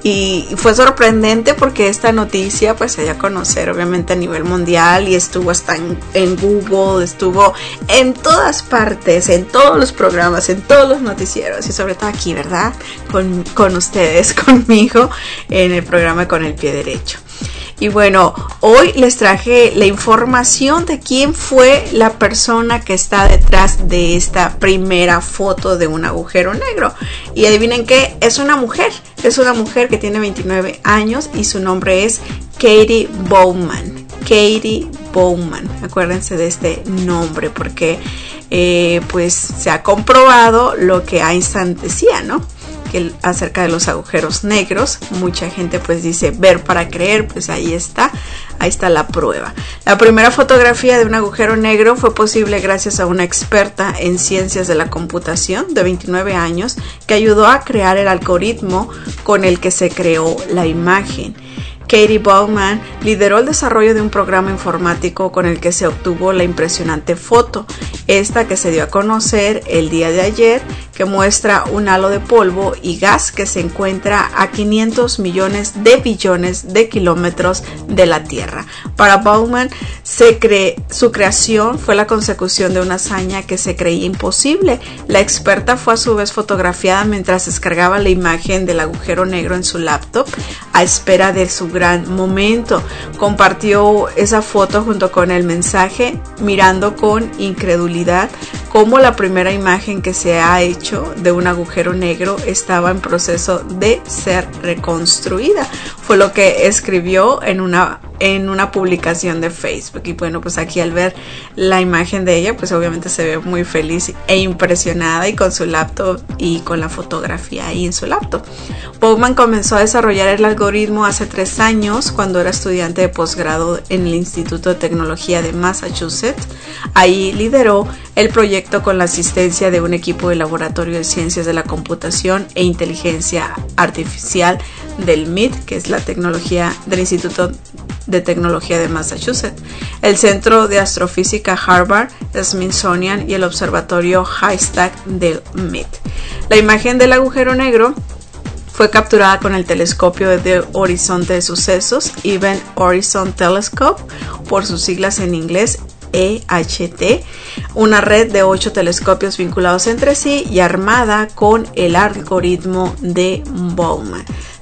Y fue sorprendente porque esta noticia pues se dio a conocer obviamente a nivel mundial y estuvo hasta en, en Google, estuvo en todas partes, en todos los programas, en todos los noticieros y sobre todo aquí, ¿verdad? Con, con ustedes, conmigo en el programa Con el Pie Derecho. Y bueno, hoy les traje la información de quién fue la persona que está detrás de esta primera foto de un agujero negro. Y adivinen qué, es una mujer. Es una mujer que tiene veintinueve años y su nombre es Katie Bowman. Katie Bowman. Acuérdense de este nombre porque eh, pues se ha comprobado lo que Einstein decía, ¿no? Acerca de los agujeros negros. Mucha gente pues dice ver para creer, pues ahí está, ahí está la prueba. La primera fotografía de un agujero negro fue posible gracias a una experta en ciencias de la computación de veintinueve años que ayudó a crear el algoritmo con el que se creó la imagen. Katie Bowman lideró el desarrollo de un programa informático con el que se obtuvo la impresionante foto, esta que se dio a conocer el día de ayer, que muestra un halo de polvo y gas que se encuentra a quinientos millones de billones de kilómetros de la Tierra. Para Bowman, se cre- su creación fue la consecución de una hazaña que se creía imposible. La experta fue a su vez fotografiada mientras descargaba la imagen del agujero negro en su laptop a espera de su gran momento. Compartió esa foto junto con el mensaje, mirando con incredulidad cómo la primera imagen que se ha hecho de un agujero negro estaba en proceso de ser reconstruida. Fue lo que escribió en una en una publicación de Facebook. Y bueno, pues aquí al ver la imagen de ella, pues obviamente se ve muy feliz e impresionada y con su laptop y con la fotografía ahí en su laptop. Bowman comenzó a desarrollar el algoritmo hace tres años cuando era estudiante de posgrado en el Instituto de Tecnología de Massachusetts. Ahí lideró el proyecto con la asistencia de un equipo de laboratorio de ciencias de la computación e inteligencia artificial del M I T, que es la tecnología del Instituto de Tecnología de Massachusetts, el Centro de Astrofísica Harvard, Smithsonian y el Observatorio Haystack del M I T. La imagen del agujero negro fue capturada con el telescopio de Horizonte de Sucesos, Event Horizon Telescope, por sus siglas en inglés E H T, una red de ocho telescopios vinculados entre sí y armada con el algoritmo de Bowman.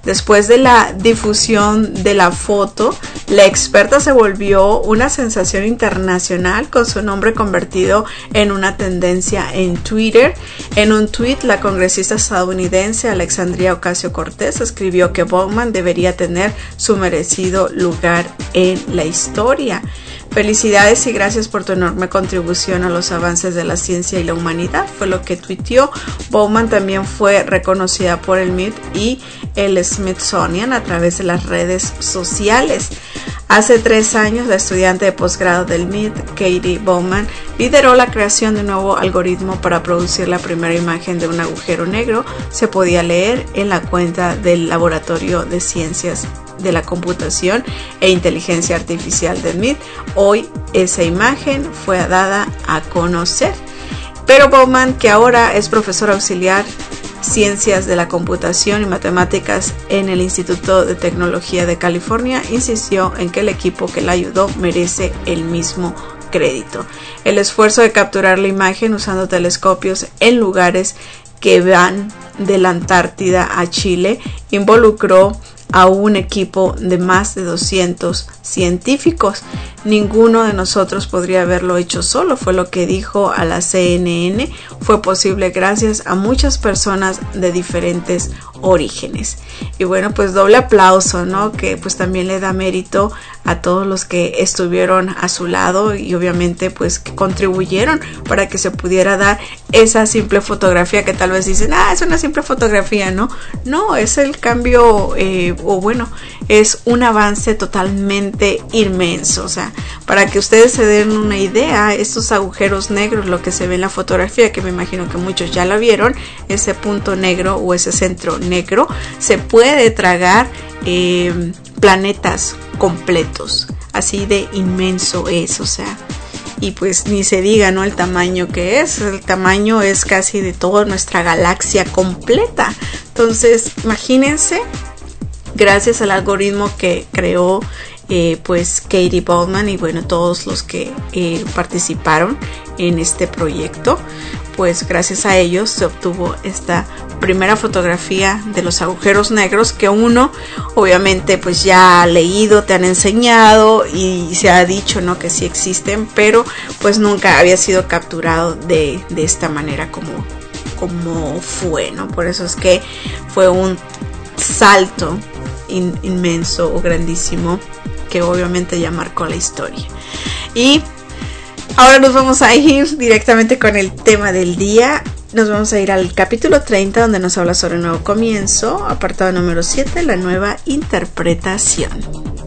Después de la difusión de la foto, la experta se volvió una sensación internacional con su nombre convertido en una tendencia en Twitter. En un tweet, la congresista estadounidense Alexandria Ocasio-Cortez escribió que Bowman debería tener su merecido lugar en la historia. Felicidades y gracias por tu enorme contribución a los avances de la ciencia y la humanidad, fue lo que tuiteó. Bowman también fue reconocida por el M I T y el Smithsonian a través de las redes sociales. Hace tres años, la estudiante de posgrado del M I T, Katie Bowman, lideró la creación de un nuevo algoritmo para producir la primera imagen de un agujero negro. Se podía leer en la cuenta del Laboratorio de Ciencias de la Computación e Inteligencia Artificial del M I T. Hoy esa imagen fue dada a conocer. Pero Bowman, que ahora es profesora auxiliar Ciencias de la Computación y Matemáticas en el Instituto de Tecnología de California, insistió en que el equipo que la ayudó merece el mismo crédito. El esfuerzo de capturar la imagen usando telescopios en lugares que van de la Antártida a Chile involucró a un equipo de más de doscientos científicos. Ninguno de nosotros podría haberlo hecho solo, fue lo que dijo a la C N N. Fue posible gracias a muchas personas de diferentes orígenes. Y bueno, pues doble aplauso, ¿no? Que pues también le da mérito a todos los que estuvieron a su lado y obviamente pues que contribuyeron para que se pudiera dar esa simple fotografía que tal vez dicen, ah, es una simple fotografía, ¿no? No, es el cambio, eh, o bueno, es un avance totalmente inmenso. O sea, para que ustedes se den una idea, estos agujeros negros, lo que se ve en la fotografía, que me imagino que muchos ya la vieron, ese punto negro o ese centro negro, se puede tragar eh, planetas completos, así de inmenso es, o sea, y pues ni se diga, ¿no? El tamaño que es, el tamaño es casi de toda nuestra galaxia completa. Entonces, imagínense, gracias al algoritmo que creó eh, pues Katie Bowman y bueno, todos los que eh, participaron en este proyecto, pues gracias a ellos se obtuvo esta primera fotografía de los agujeros negros que uno obviamente pues ya ha leído, te han enseñado y se ha dicho, ¿no?, que sí existen, pero pues nunca había sido capturado de, de esta manera como, como fue, ¿no? Por eso es que fue un salto in, inmenso o grandísimo que obviamente ya marcó la historia. Y ahora nos vamos a ir directamente con el tema del día. Nos vamos a ir al capítulo treinta, donde nos habla sobre el nuevo comienzo, apartado número siete, la nueva interpretación.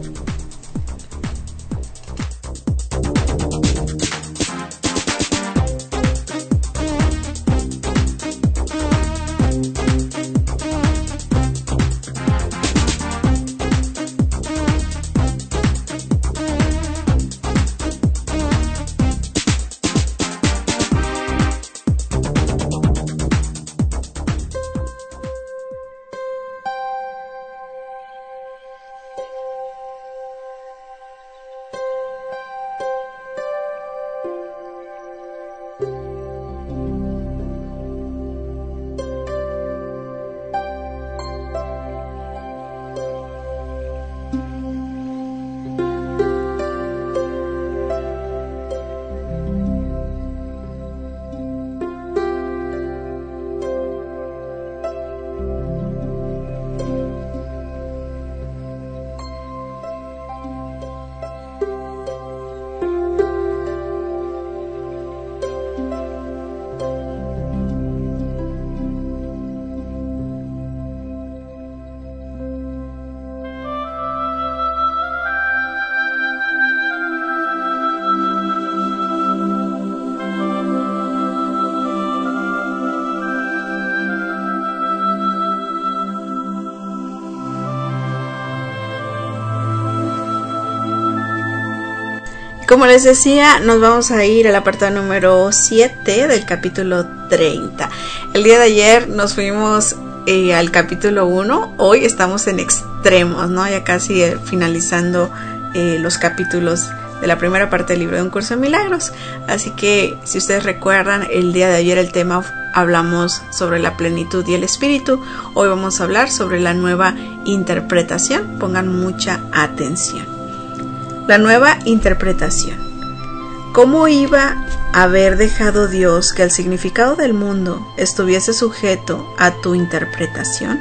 Como les decía, nos vamos a ir al apartado número siete del capítulo treinta. El día de ayer nos fuimos eh, al capítulo uno. Hoy estamos en extremos, ¿no? Ya casi eh, finalizando eh, los capítulos de la primera parte del libro de Un Curso de Milagros. Así que, si ustedes recuerdan, el día de ayer el tema hablamos sobre la plenitud y el espíritu. Hoy vamos a hablar sobre la nueva interpretación. Pongan mucha atención. La nueva interpretación. ¿Cómo iba a haber dejado Dios que el significado del mundo estuviese sujeto a tu interpretación?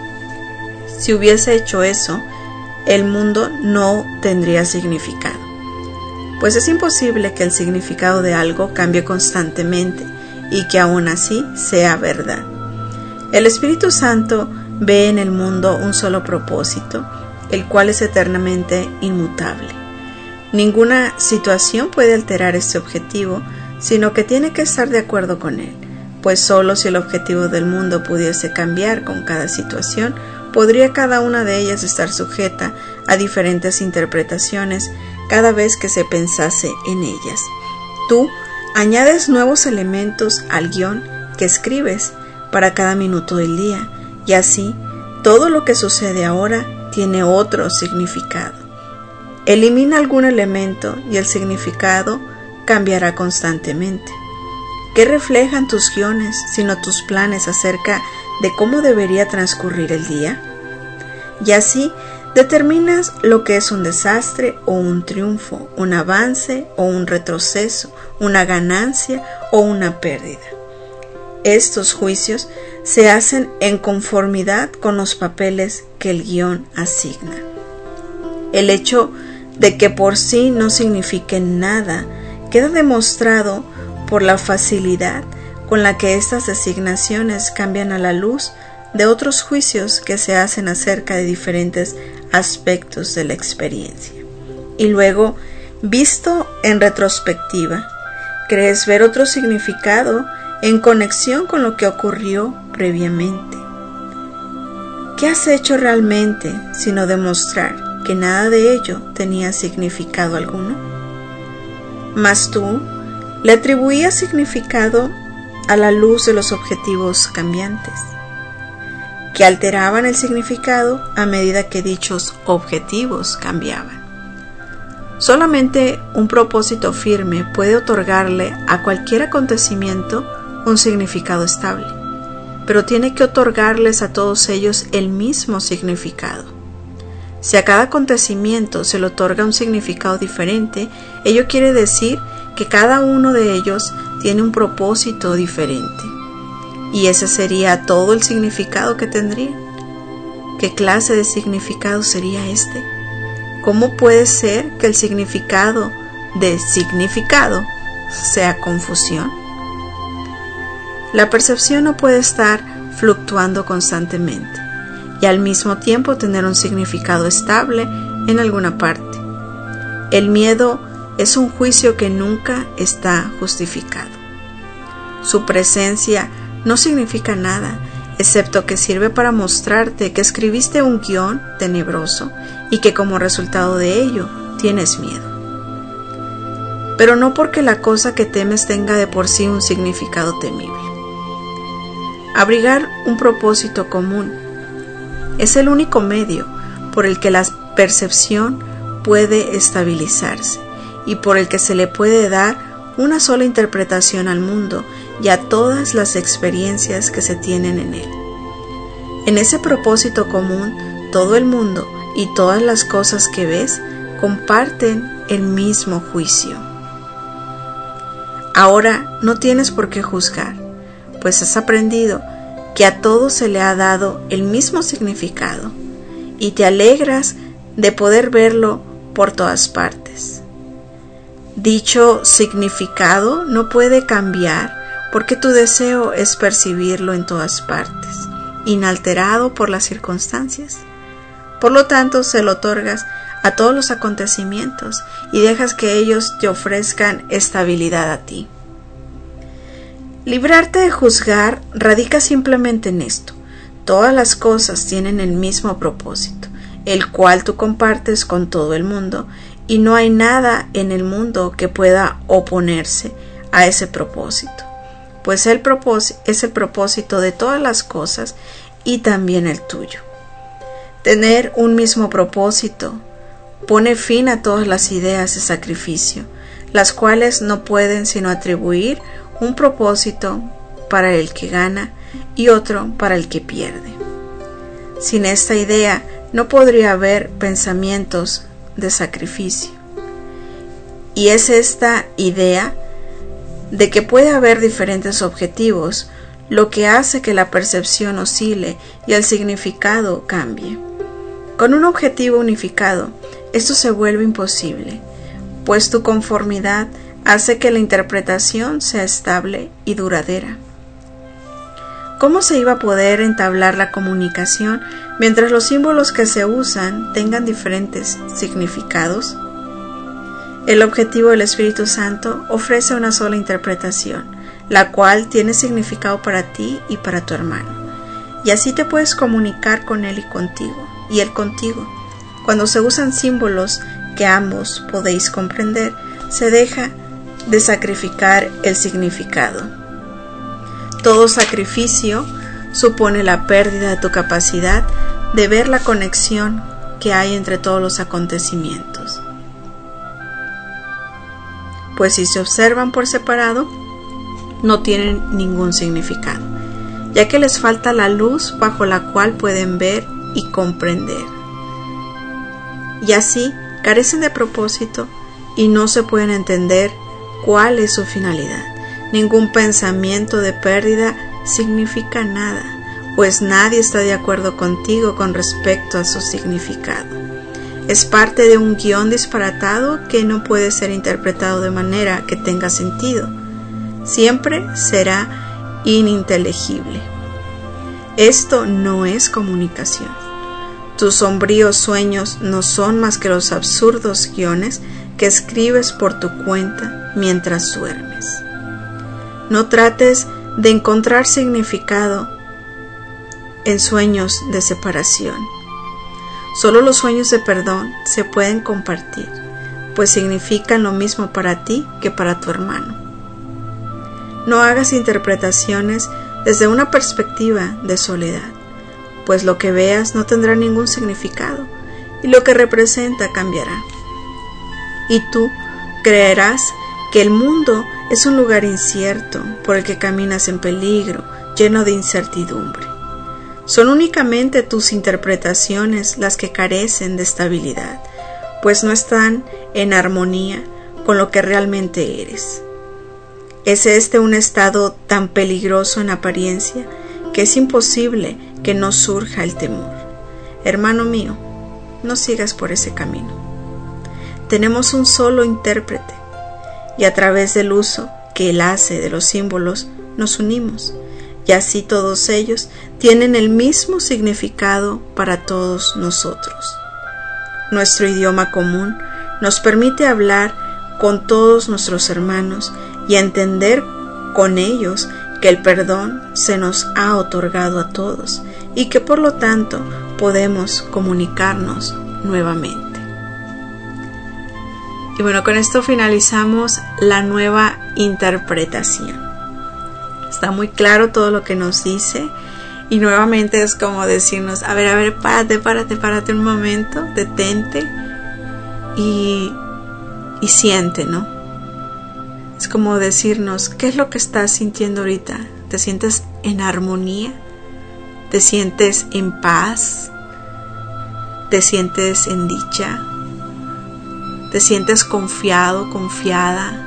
Si hubiese hecho eso, el mundo no tendría significado, pues es imposible que el significado de algo cambie constantemente y que aún así sea verdad. El Espíritu Santo ve en el mundo un solo propósito, el cual es eternamente inmutable. Ninguna situación puede alterar este objetivo, sino que tiene que estar de acuerdo con él, pues solo si el objetivo del mundo pudiese cambiar con cada situación, podría cada una de ellas estar sujeta a diferentes interpretaciones cada vez que se pensase en ellas. Tú añades nuevos elementos al guión que escribes para cada minuto del día, y así todo lo que sucede ahora tiene otro significado. Elimina algún elemento y el significado cambiará constantemente. ¿Qué reflejan tus guiones sino tus planes acerca de cómo debería transcurrir el día? Y así determinas lo que es un desastre o un triunfo, un avance o un retroceso, una ganancia o una pérdida. Estos juicios se hacen en conformidad con los papeles que el guión asigna. El hecho de que por sí no signifiquen nada queda demostrado por la facilidad con la que estas designaciones cambian a la luz de otros juicios que se hacen acerca de diferentes aspectos de la experiencia. Y luego, visto en retrospectiva, crees ver otro significado en conexión con lo que ocurrió previamente. ¿Qué has hecho realmente sino demostrar que nada de ello tenía significado alguno? Mas tú le atribuías significado a la luz de los objetivos cambiantes, que alteraban el significado a medida que dichos objetivos cambiaban. Solamente un propósito firme puede otorgarle a cualquier acontecimiento un significado estable, pero tiene que otorgarles a todos ellos el mismo significado. Si a cada acontecimiento se le otorga un significado diferente, ello quiere decir que cada uno de ellos tiene un propósito diferente. Y ese sería todo el significado que tendría. ¿Qué clase de significado sería este? ¿Cómo puede ser que el significado de significado sea confusión? La percepción no puede estar fluctuando constantemente y al mismo tiempo tener un significado estable en alguna parte. El miedo es un juicio que nunca está justificado. Su presencia no significa nada, excepto que sirve para mostrarte que escribiste un guión tenebroso y que como resultado de ello tienes miedo. Pero no porque la cosa que temes tenga de por sí un significado temible. Abrigar un propósito común es el único medio por el que la percepción puede estabilizarse y por el que se le puede dar una sola interpretación al mundo y a todas las experiencias que se tienen en él. En ese propósito común, todo el mundo y todas las cosas que ves comparten el mismo juicio. Ahora no tienes por qué juzgar, pues has aprendido que a todo se le ha dado el mismo significado y te alegras de poder verlo por todas partes. Dicho significado no puede cambiar porque tu deseo es percibirlo en todas partes, inalterado por las circunstancias. Por lo tanto, se lo otorgas a todos los acontecimientos y dejas que ellos te ofrezcan estabilidad a ti. Librarte de juzgar radica simplemente en esto. Todas las cosas tienen el mismo propósito, el cual tú compartes con todo el mundo, y no hay nada en el mundo que pueda oponerse a ese propósito, pues el propósito es el propósito de todas las cosas y también el tuyo. Tener un mismo propósito pone fin a todas las ideas de sacrificio, las cuales no pueden sino atribuir un propósito para el que gana y otro para el que pierde. Sin esta idea no podría haber pensamientos de sacrificio. Y es esta idea de que puede haber diferentes objetivos lo que hace que la percepción oscile y el significado cambie. Con un objetivo unificado, esto se vuelve imposible, pues tu conformidad hace que la interpretación sea estable y duradera. ¿Cómo se iba a poder entablar la comunicación mientras los símbolos que se usan tengan diferentes significados? El objetivo del Espíritu Santo ofrece una sola interpretación, la cual tiene significado para ti y para tu hermano. Y así te puedes comunicar con él y contigo, y él contigo. Cuando se usan símbolos que ambos podéis comprender, se deja de sacrificar el significado. Todo sacrificio supone la pérdida de tu capacidad de ver la conexión que hay entre todos los acontecimientos. Pues si se observan por separado, no tienen ningún significado, ya que les falta la luz bajo la cual pueden ver y comprender. Y así carecen de propósito y no se pueden entender cuál es su finalidad. Ningún pensamiento de pérdida significa nada, pues nadie está de acuerdo contigo con respecto a su significado. Es parte de un guión disparatado que no puede ser interpretado de manera que tenga sentido. Siempre será ininteligible. Esto no es comunicación. Tus sombríos sueños no son más que los absurdos guiones que escribes por tu cuenta mientras duermes. No trates de encontrar significado en sueños de separación. Solo los sueños de perdón se pueden compartir, pues significan lo mismo para ti que para tu hermano. No hagas interpretaciones desde una perspectiva de soledad, pues lo que veas no tendrá ningún significado y lo que representa cambiará. Y tú creerás que el mundo es un lugar incierto por el que caminas en peligro, lleno de incertidumbre. Son únicamente tus interpretaciones las que carecen de estabilidad, pues no están en armonía con lo que realmente eres. Es este un estado tan peligroso en apariencia que es imposible que no surja el temor. Hermano mío, no sigas por ese camino. Tenemos un solo intérprete y a través del uso que él hace de los símbolos nos unimos. Y así todos ellos tienen el mismo significado para todos nosotros. Nuestro idioma común nos permite hablar con todos nuestros hermanos y entender con ellos que el perdón se nos ha otorgado a todos y que por lo tanto podemos comunicarnos nuevamente. Y bueno, con esto finalizamos la nueva interpretación. Está muy claro todo lo que nos dice y nuevamente es como decirnos, a ver, a ver, párate, párate, párate un momento, detente y, y siente, ¿no? Es como decirnos, ¿qué es lo que estás sintiendo ahorita? ¿Te sientes en armonía? ¿Te sientes en paz? ¿Te sientes en dicha? ¿Te sientes confiado, confiada?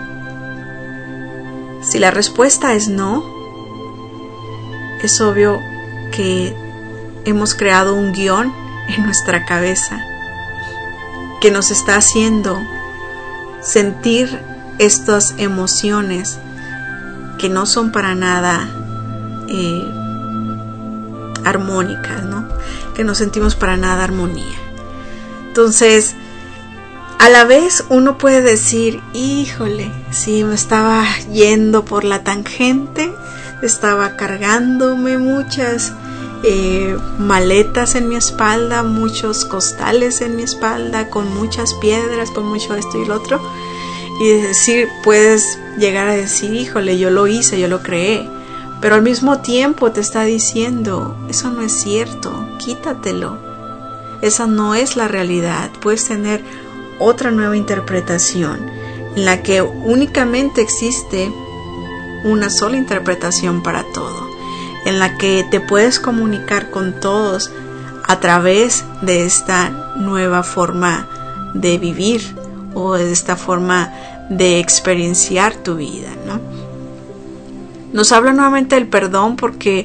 Si la respuesta es no, es obvio que hemos creado un guión en nuestra cabeza que nos está haciendo sentir estas emociones que no son para nada eh, armónicas, ¿no? Que no sentimos para nada armonía. Entonces, a la vez uno puede decir, híjole, sí, me estaba yendo por la tangente, estaba cargándome muchas eh, maletas en mi espalda, muchos costales en mi espalda, con muchas piedras, con mucho esto y lo otro. Y decir, puedes llegar a decir, híjole, yo lo hice, yo lo creé. Pero al mismo tiempo te está diciendo, eso no es cierto, quítatelo. Esa no es la realidad. Puedes tener otra nueva interpretación en la que únicamente existe una sola interpretación para todo, en la que te puedes comunicar con todos a través de esta nueva forma de vivir o de esta forma de experienciar tu vida, ¿no? Nos habla nuevamente del perdón porque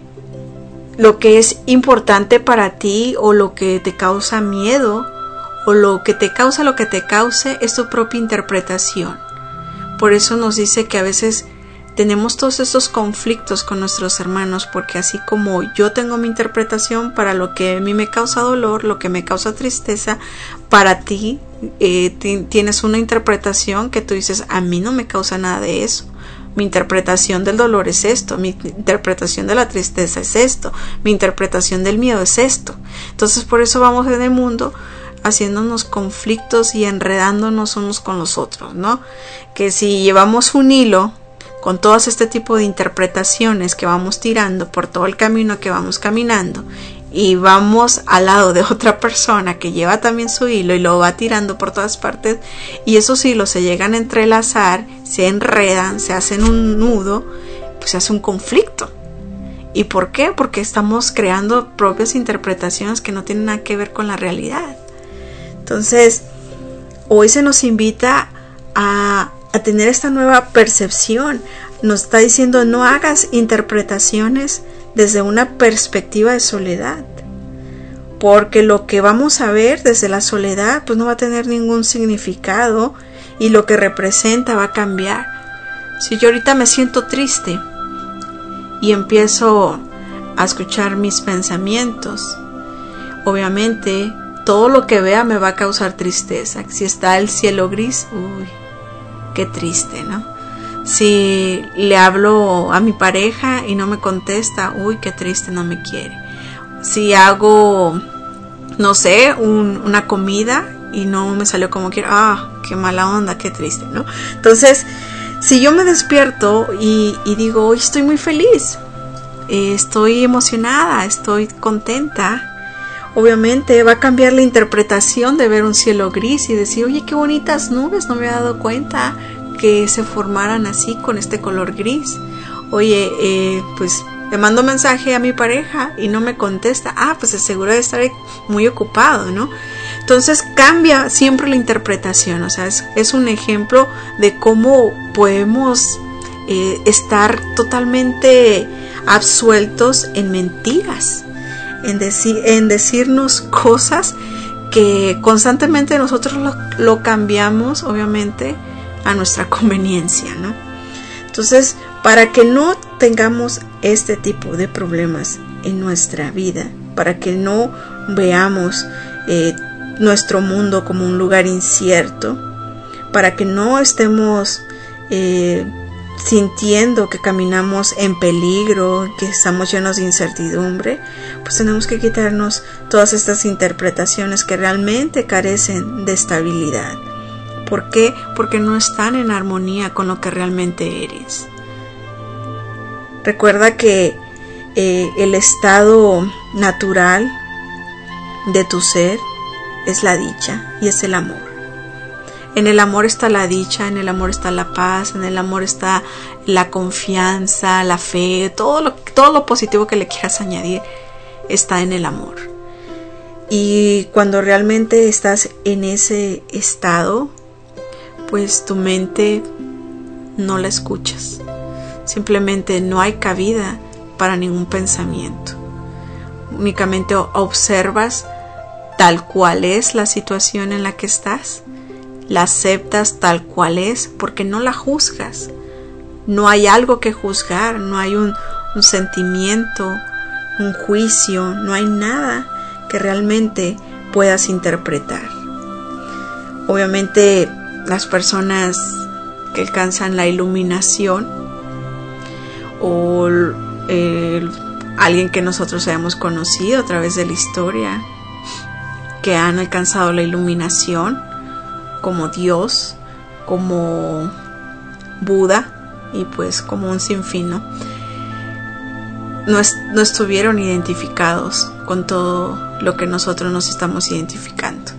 lo que es importante para ti o lo que te causa miedo o lo que te causa lo que te cause es tu propia interpretación. Por eso nos dice que a veces tenemos todos estos conflictos con nuestros hermanos, porque así como yo tengo mi interpretación para lo que a mí me causa dolor, lo que me causa tristeza, para ti eh, t- tienes una interpretación que tú dices, a mí no me causa nada de eso. Mi interpretación del dolor es esto, mi interpretación de la tristeza es esto, mi interpretación del miedo es esto. Entonces por eso vamos en el mundo haciéndonos conflictos y enredándonos unos con los otros, ¿no? Que si llevamos un hilo con todas este tipo de interpretaciones que vamos tirando por todo el camino que vamos caminando y vamos al lado de otra persona que lleva también su hilo y lo va tirando por todas partes y esos hilos se llegan a entrelazar, se enredan, se hacen un nudo, pues se hace un conflicto. ¿Y por qué? Porque estamos creando propias interpretaciones que no tienen nada que ver con la realidad. Entonces, hoy se nos invita a a tener esta nueva percepción. Nos está diciendo, no hagas interpretaciones desde una perspectiva de soledad, porque lo que vamos a ver desde la soledad pues no va a tener ningún significado y lo que representa va a cambiar. Si yo ahorita me siento triste y empiezo a escuchar mis pensamientos, obviamente todo lo que vea me va a causar tristeza. Si está el cielo gris, uy, qué triste, ¿no? Si le hablo a mi pareja y no me contesta, uy, qué triste, no me quiere. Si hago, no sé, un, una comida y no me salió como quiero, ah, qué mala onda, qué triste, ¿no? Entonces, si yo me despierto y, y digo, hoy estoy muy feliz, eh, estoy emocionada, estoy contenta, obviamente va a cambiar la interpretación de ver un cielo gris y decir, oye, qué bonitas nubes, no me había dado cuenta que se formaran así con este color gris. Oye, eh, pues le mando mensaje a mi pareja y no me contesta, ah, pues seguro de estar muy ocupado, ¿no? Entonces cambia siempre la interpretación, o sea, es, es un ejemplo de cómo podemos eh, estar totalmente absueltos en mentiras. En, decir, en decirnos cosas que constantemente nosotros lo, lo cambiamos, obviamente, a nuestra conveniencia, ¿no? Entonces, para que no tengamos este tipo de problemas en nuestra vida, para que no veamos eh, nuestro mundo como un lugar incierto, para que no estemos eh, sintiendo que caminamos en peligro, que estamos llenos de incertidumbre, pues tenemos que quitarnos todas estas interpretaciones que realmente carecen de estabilidad. ¿Por qué? Porque no están en armonía con lo que realmente eres. Recuerda que eh, el estado natural de tu ser es la dicha y es el amor. En el amor está la dicha, en el amor está la paz, en el amor está la confianza, la fe, todo lo, todo lo positivo que le quieras añadir está en el amor. Y cuando realmente estás en ese estado, pues tu mente no la escuchas. Simplemente no hay cabida para ningún pensamiento. Únicamente observas tal cual es la situación en la que estás. La aceptas tal cual es porque no la juzgas. No hay algo que juzgar, no hay un, un sentimiento, un juicio, no hay nada que realmente puedas interpretar. Obviamente las personas que alcanzan la iluminación o eh, alguien que nosotros hayamos conocido a través de la historia, que han alcanzado la iluminación, como Dios, como Buda y pues como un sinfín, ¿no? No, es, no estuvieron identificados con todo lo que nosotros nos estamos identificando.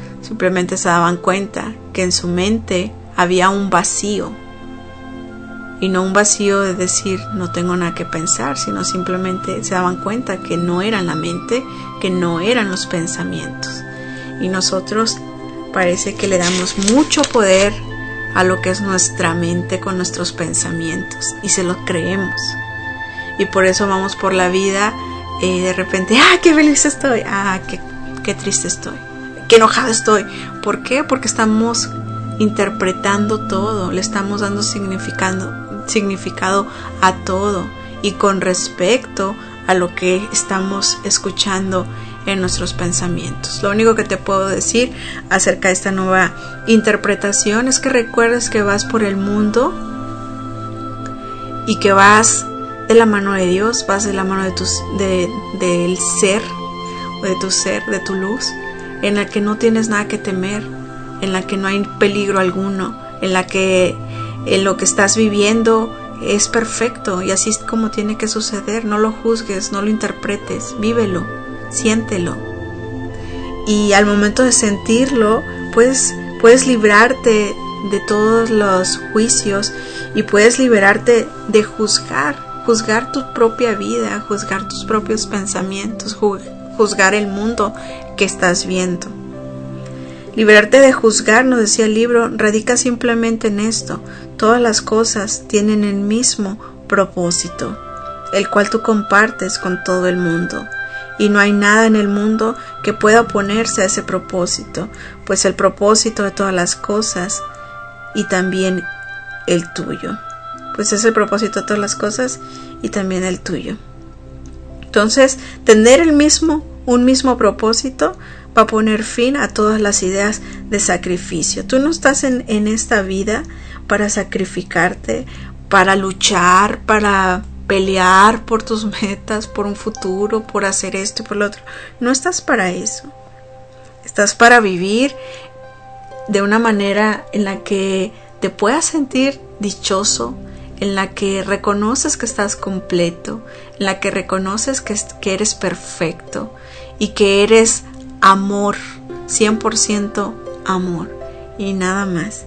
Simplemente se daban cuenta que en su mente había un vacío y no un vacío de decir no tengo nada que pensar, sino simplemente se daban cuenta que no era la mente, que no eran los pensamientos. Y nosotros parece que le damos mucho poder a lo que es nuestra mente con nuestros pensamientos y se lo creemos. Y por eso vamos por la vida eh, de repente, ¡ah, qué feliz estoy! ¡Ah, qué, qué triste estoy! ¡Qué enojado estoy! ¿Por qué? Porque estamos interpretando todo, le estamos dando significado, significado a todo y con respecto a lo que estamos escuchando en nuestros pensamientos. Lo único que te puedo decir acerca de esta nueva interpretación es que recuerdes que vas por el mundo y que vas de la mano de Dios, vas de la mano de tus, de, del ser, o de tu ser, de tu luz, en la que no tienes nada que temer, en la que no hay peligro alguno, en la que en lo que estás viviendo es perfecto y así es como tiene que suceder. No lo juzgues, no lo interpretes, vívelo, siéntelo. Y al momento de sentirlo, puedes, puedes librarte de todos los juicios y puedes liberarte de juzgar. Juzgar tu propia vida, juzgar tus propios pensamientos, juzgar el mundo que estás viendo. Liberarte de juzgar, nos decía el libro, radica simplemente en esto: todas las cosas tienen el mismo propósito, el cual tú compartes con todo el mundo, y no hay nada en el mundo que pueda oponerse a ese propósito, pues el propósito de todas las cosas y también el tuyo. Pues es el propósito de todas las cosas y también el tuyo. Entonces, tener el mismo, un mismo propósito va a poner fin a todas las ideas de sacrificio. Tú no estás en, en esta vida para sacrificarte, para luchar, para pelear por tus metas, por un futuro, por hacer esto y por lo otro. No estás para eso. Estás para vivir de una manera en la que te puedas sentir dichoso, en la que reconoces que estás completo, en la que reconoces que, que eres perfecto y que eres amor, cien por ciento amor y nada más.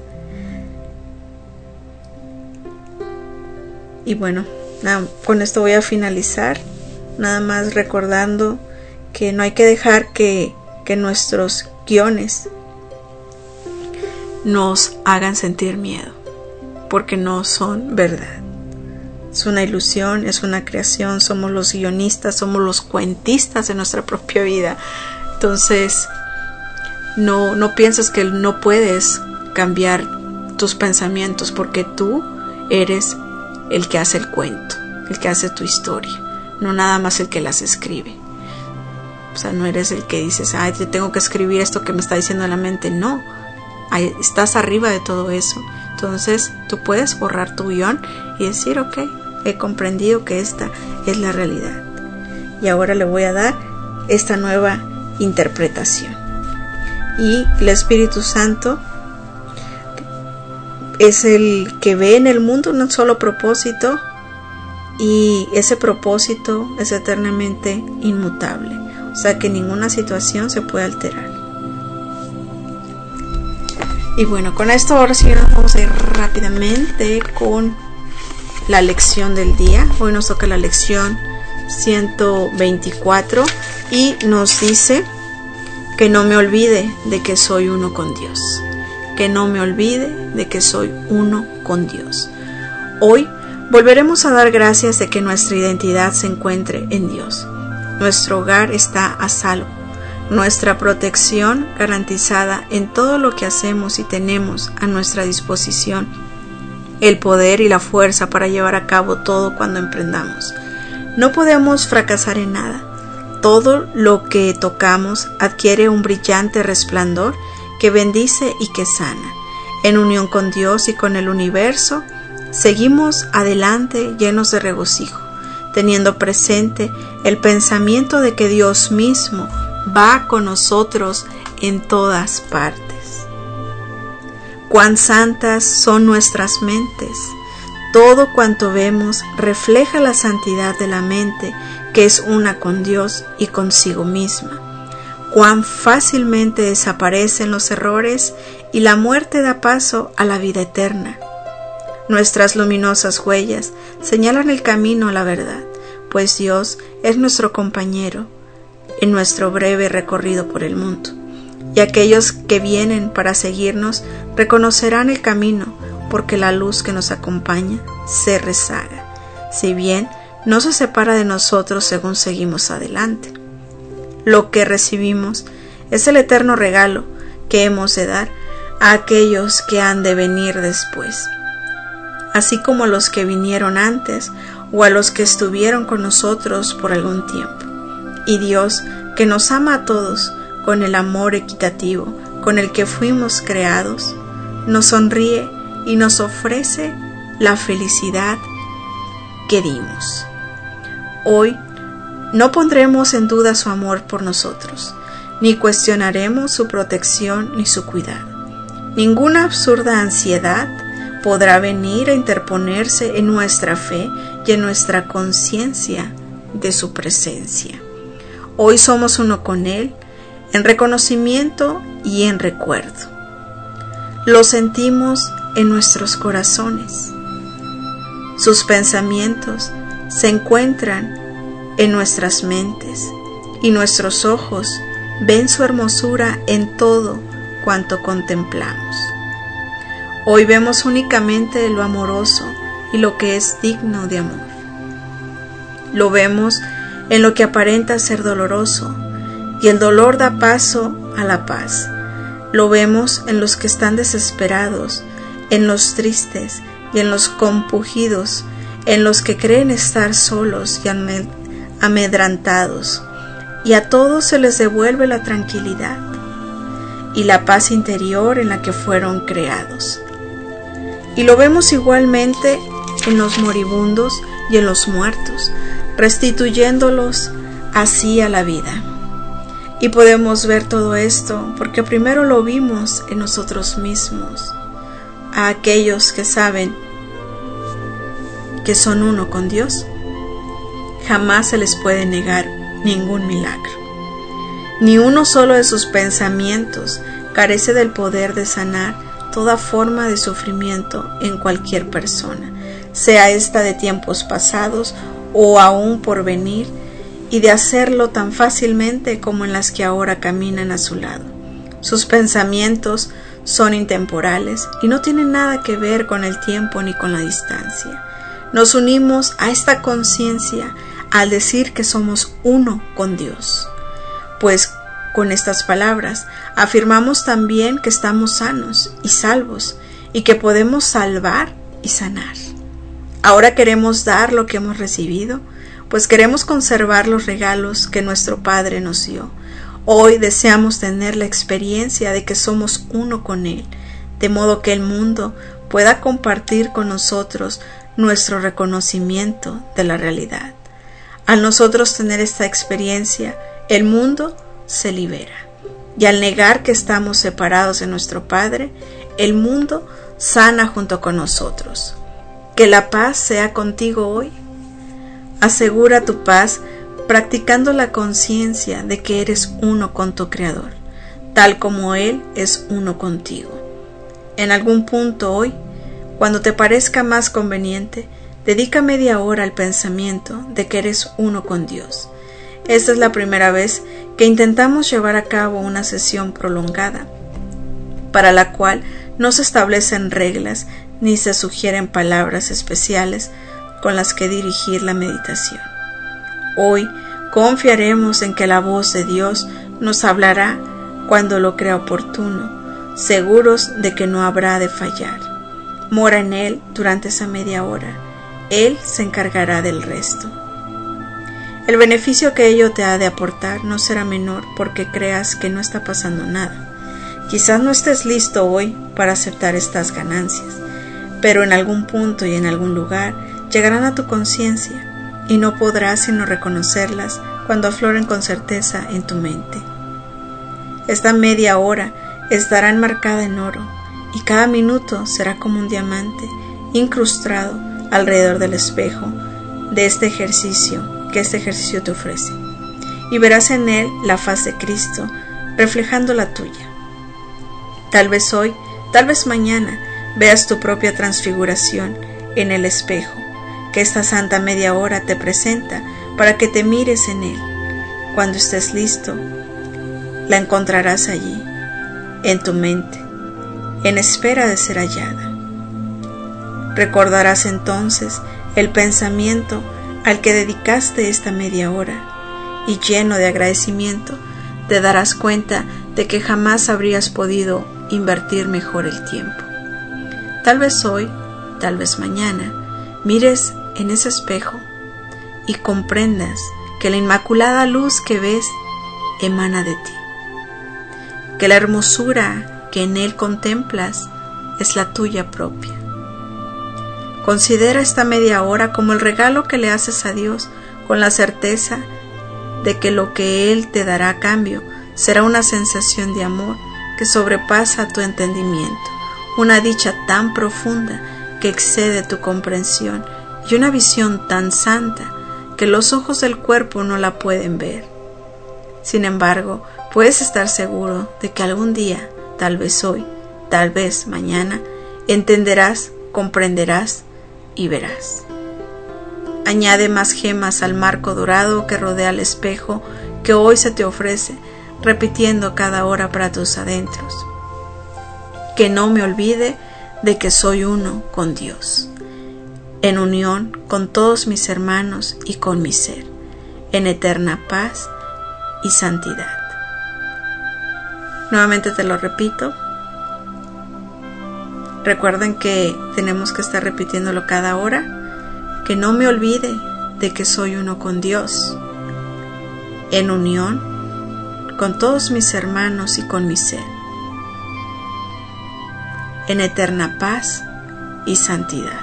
Y bueno, nada, con esto voy a finalizar, nada más recordando que no hay que dejar que, que nuestros guiones nos hagan sentir miedo, porque no son verdad. Es una ilusión, es una creación, somos los guionistas, somos los cuentistas de nuestra propia vida. Entonces, no, no pienses que no puedes cambiar tus pensamientos, porque tú eres el que hace el cuento, el que hace tu historia, no nada más el que las escribe. O sea, no eres el que dices, ay, yo tengo que escribir esto que me está diciendo la mente. No, ahí, estás arriba de todo eso. Entonces, tú puedes borrar tu guión y decir, ok, he comprendido que esta es la realidad. Y ahora le voy a dar esta nueva interpretación. Y el Espíritu Santo es el que ve en el mundo un solo propósito, y ese propósito es eternamente inmutable. O sea que ninguna situación se puede alterar. Y bueno, con esto ahora sí nos vamos a ir rápidamente con la lección del día. Hoy nos toca la lección ciento veinticuatro y nos dice que no me olvide de que soy uno con Dios. Que no me olvide de que soy uno con Dios. Hoy volveremos a dar gracias de que nuestra identidad se encuentre en Dios. Nuestro hogar está a salvo. Nuestra protección garantizada en todo lo que hacemos y tenemos a nuestra disposición el poder y la fuerza para llevar a cabo todo cuando emprendamos. No podemos fracasar en nada. Todo lo que tocamos adquiere un brillante resplandor que bendice y que sana. En unión con Dios y con el universo, seguimos adelante llenos de regocijo, teniendo presente el pensamiento de que Dios mismo va con nosotros en todas partes. Cuán santas son nuestras mentes. Todo cuanto vemos refleja la santidad de la mente, que es una con Dios y consigo misma. Cuán fácilmente desaparecen los errores y la muerte da paso a la vida eterna. Nuestras luminosas huellas señalan el camino a la verdad, pues Dios es nuestro compañero en nuestro breve recorrido por el mundo. Y aquellos que vienen para seguirnos reconocerán el camino, porque la luz que nos acompaña se rezaga, si bien no se separa de nosotros según seguimos adelante. Lo que recibimos es el eterno regalo que hemos de dar a aquellos que han de venir después, así como a los que vinieron antes o a los que estuvieron con nosotros por algún tiempo. Y Dios, que nos ama a todos con el amor equitativo con el que fuimos creados, nos sonríe y nos ofrece la felicidad que dimos. Hoy no pondremos en duda su amor por nosotros, ni cuestionaremos su protección ni su cuidado. Ninguna absurda ansiedad podrá venir a interponerse en nuestra fe y en nuestra conciencia de su presencia. Hoy somos uno con Él, en reconocimiento y en recuerdo. Lo sentimos en nuestros corazones. Sus pensamientos se encuentran en nuestras mentes y nuestros ojos ven su hermosura en todo cuanto contemplamos. Hoy vemos únicamente lo amoroso y lo que es digno de amor. Lo vemos en lo que aparenta ser doloroso, y el dolor da paso a la paz. Lo vemos en los que están desesperados, en los tristes y en los compungidos, en los que creen estar solos y amedrantados, y a todos se les devuelve la tranquilidad y la paz interior en la que fueron creados. Y lo vemos igualmente en los moribundos y en los muertos, restituyéndolos así a la vida. Y podemos ver todo esto porque primero lo vimos en nosotros mismos, a aquellos que saben que son uno con Dios. Jamás se les puede negar ningún milagro. Ni uno solo de sus pensamientos carece del poder de sanar toda forma de sufrimiento en cualquier persona, sea esta de tiempos pasados o aún por venir, y de hacerlo tan fácilmente como en las que ahora caminan a su lado. Sus pensamientos son intemporales y no tienen nada que ver con el tiempo ni con la distancia. Nos unimos a esta conciencia al decir que somos uno con Dios, pues con estas palabras afirmamos también que estamos sanos y salvos y que podemos salvar y sanar. Ahora queremos dar lo que hemos recibido, pues queremos conservar los regalos que nuestro Padre nos dio. Hoy deseamos tener la experiencia de que somos uno con Él, de modo que el mundo pueda compartir con nosotros nuestro reconocimiento de la realidad. Al nosotros tener esta experiencia, el mundo se libera. Y al negar que estamos separados de nuestro Padre, el mundo sana junto con nosotros. Que la paz sea contigo hoy. Asegura tu paz practicando la conciencia de que eres uno con tu Creador, tal como Él es uno contigo. En algún punto hoy, cuando te parezca más conveniente, dedica media hora al pensamiento de que eres uno con Dios. Esta es la primera vez que intentamos llevar a cabo una sesión prolongada, para la cual no se establecen reglas ni se sugieren palabras especiales con las que dirigir la meditación. Hoy confiaremos en que la voz de Dios nos hablará cuando lo crea oportuno, seguros de que no habrá de fallar. Mora en Él durante esa media hora. Él se encargará del resto. El beneficio que ello te ha de aportar no será menor porque creas que no está pasando nada. Quizás no estés listo hoy para aceptar estas ganancias, pero en algún punto y en algún lugar llegarán a tu conciencia y no podrás sino reconocerlas cuando afloren con certeza en tu mente. Esta media hora estará enmarcada en oro y cada minuto será como un diamante incrustado alrededor del espejo de este ejercicio que este ejercicio te ofrece, y verás en él la faz de Cristo reflejando la tuya. Tal vez hoy, tal vez mañana, veas tu propia transfiguración en el espejo que esta santa media hora te presenta para que te mires en él. Cuando estés listo, la encontrarás allí, en tu mente, en espera de ser hallada. Recordarás entonces el pensamiento al que dedicaste esta media hora y lleno de agradecimiento te darás cuenta de que jamás habrías podido invertir mejor el tiempo. Tal vez hoy, tal vez mañana, mires en ese espejo y comprendas que la inmaculada luz que ves emana de ti, que la hermosura que en él contemplas es la tuya propia. Considera esta media hora como el regalo que le haces a Dios, con la certeza de que lo que Él te dará a cambio será una sensación de amor que sobrepasa tu entendimiento, una dicha tan profunda que excede tu comprensión y una visión tan santa que los ojos del cuerpo no la pueden ver. Sin embargo, puedes estar seguro de que algún día, tal vez hoy, tal vez mañana, entenderás, comprenderás y verás. Añade más gemas al marco dorado que rodea el espejo que hoy se te ofrece, repitiendo cada hora para tus adentros: que no me olvide de que soy uno con Dios, en unión con todos mis hermanos y con mi ser, en eterna paz y santidad. Nuevamente te lo repito. Recuerden que tenemos que estar repitiéndolo cada hora. Que no me olvide de que soy uno con Dios, en unión con todos mis hermanos y con mi ser, en eterna paz y santidad.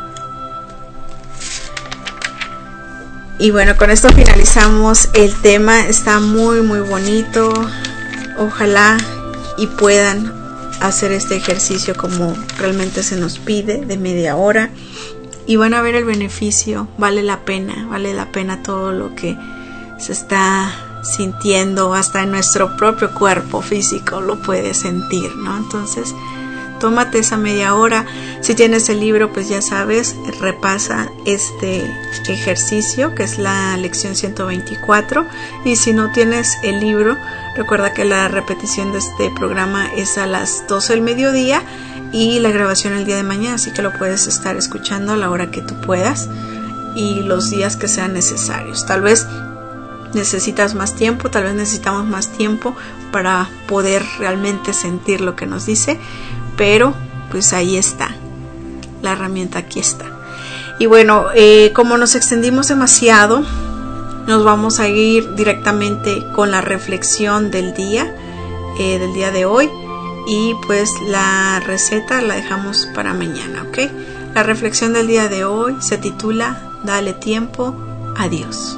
Y bueno, con esto finalizamos el tema. Está muy muy bonito. Ojalá y puedan hacer este ejercicio como realmente se nos pide, de media hora, y van a ver el beneficio. Vale la pena, vale la pena todo lo que se está sintiendo, hasta en nuestro propio cuerpo físico lo puedes sentir, ¿no? Entonces, tómate esa media hora. Si tienes el libro, pues ya sabes, repasa este ejercicio que es la lección ciento veinticuatro, y si no tienes el libro, recuerda que la repetición de este programa es a las doce del mediodía y la grabación el día de mañana, así que lo puedes estar escuchando a la hora que tú puedas y los días que sean necesarios. Tal vez necesitas más tiempo, tal vez necesitamos más tiempo para poder realmente sentir lo que nos dice, pero pues ahí está, la herramienta aquí está. Y bueno, eh, como nos extendimos demasiado, nos vamos a ir directamente con la reflexión del día, eh, del día de hoy, y pues la receta la dejamos para mañana, ¿ok? La reflexión del día de hoy se titula Dale tiempo a Dios.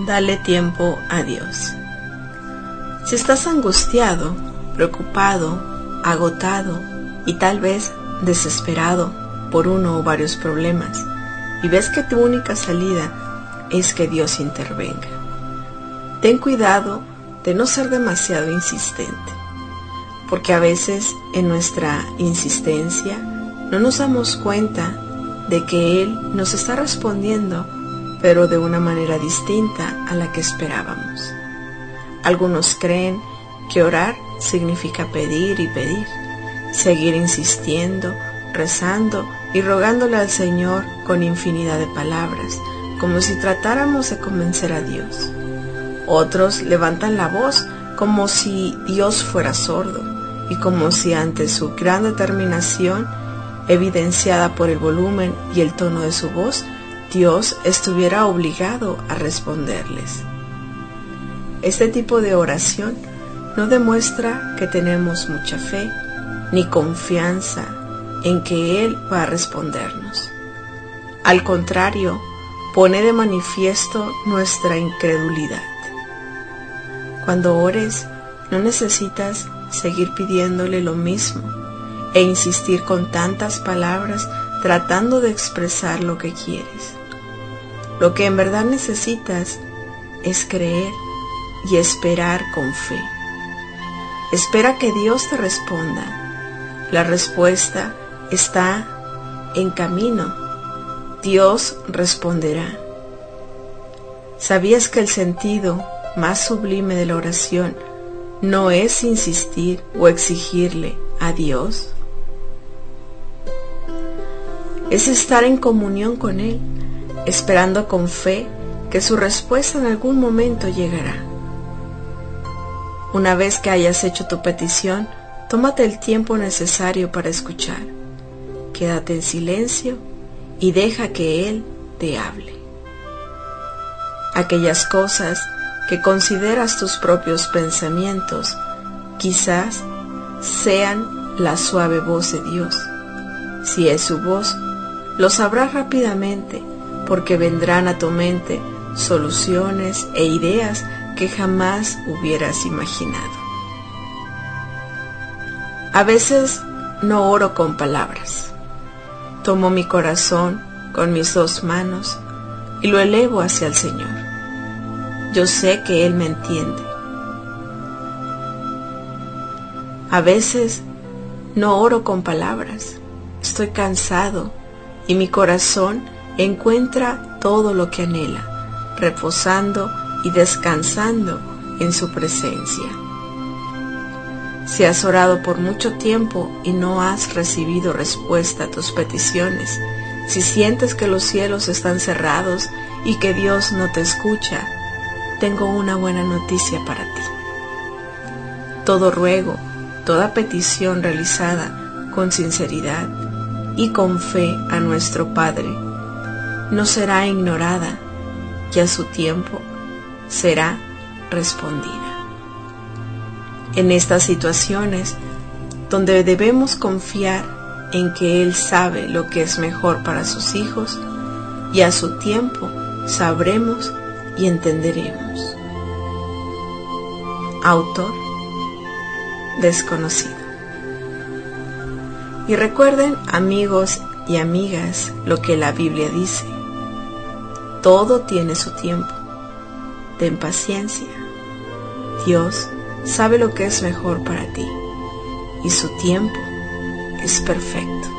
Dale tiempo a Dios. Si estás angustiado, preocupado, agotado y tal vez desesperado por uno o varios problemas, y ves que tu única salida es que Dios intervenga, ten cuidado de no ser demasiado insistente, porque a veces en nuestra insistencia no nos damos cuenta de que Él nos está respondiendo, pero de una manera distinta a la que esperábamos. Algunos creen que orar significa pedir y pedir, seguir insistiendo, rezando y rogándole al Señor con infinidad de palabras, como si tratáramos de convencer a Dios. Otros levantan la voz como si Dios fuera sordo y como si ante su gran determinación, evidenciada por el volumen y el tono de su voz, Dios estuviera obligado a responderles. Este tipo de oración no demuestra que tenemos mucha fe ni confianza en que Él va a respondernos. Al contrario, pone de manifiesto nuestra incredulidad. Cuando ores, no necesitas seguir pidiéndole lo mismo e insistir con tantas palabras tratando de expresar lo que quieres. Lo que en verdad necesitas es creer y esperar con fe. Espera que Dios te responda. La respuesta está en camino. Dios responderá. ¿Sabías que el sentido más sublime de la oración no es insistir o exigirle a Dios? Es estar en comunión con Él, esperando con fe que su respuesta en algún momento llegará. Una vez que hayas hecho tu petición, tómate el tiempo necesario para escuchar. Quédate en silencio y deja que Él te hable. Aquellas cosas que consideras tus propios pensamientos, quizás sean la suave voz de Dios. Si es su voz, lo sabrás rápidamente, porque vendrán a tu mente soluciones e ideas que jamás hubieras imaginado. A veces no oro con palabras. Tomo mi corazón con mis dos manos y lo elevo hacia el Señor. Yo sé que Él me entiende. A veces no oro con palabras. Estoy cansado y mi corazón encuentra todo lo que anhela, reposando y descansando en su presencia. Si has orado por mucho tiempo y no has recibido respuesta a tus peticiones, si sientes que los cielos están cerrados y que Dios no te escucha, tengo una buena noticia para ti. Todo ruego, toda petición realizada con sinceridad y con fe a nuestro Padre no será ignorada y a su tiempo será respondida. En estas situaciones donde debemos confiar en que Él sabe lo que es mejor para sus hijos y a su tiempo sabremos y entenderemos. Autor desconocido. Y recuerden, amigos y amigas, lo que la Biblia dice: todo tiene su tiempo. Ten paciencia. Dios sabe lo que es mejor para ti y su tiempo es perfecto.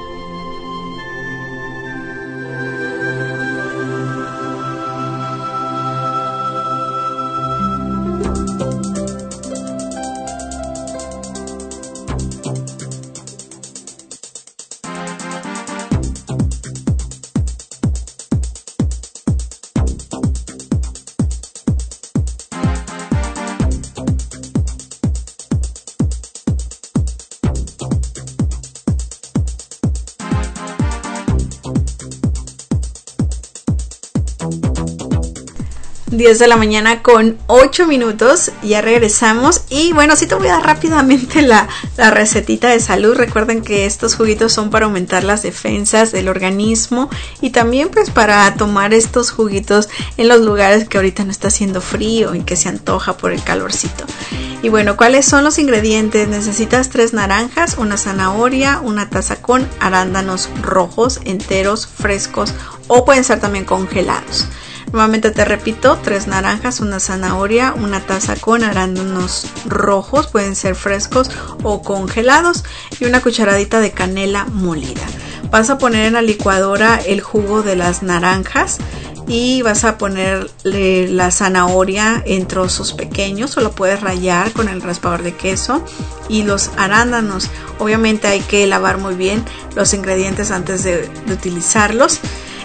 diez de la mañana con ocho minutos, ya regresamos y bueno, sí te voy a dar rápidamente la, la recetita de salud. Recuerden que estos juguitos son para aumentar las defensas del organismo y también pues para tomar estos juguitos en los lugares que ahorita no está haciendo frío y que se antoja por el calorcito. Y bueno, ¿cuáles son los ingredientes? Necesitas tres naranjas, una zanahoria, una taza con arándanos rojos, enteros, frescos o pueden ser también congelados. Nuevamente te repito, tres naranjas, una zanahoria, una taza con arándanos rojos, pueden ser frescos o congelados y una cucharadita de canela molida. Vas a poner en la licuadora el jugo de las naranjas y vas a ponerle la zanahoria en trozos pequeños o lo puedes rallar con el raspador de queso y los arándanos. Obviamente hay que lavar muy bien los ingredientes antes de, de utilizarlos.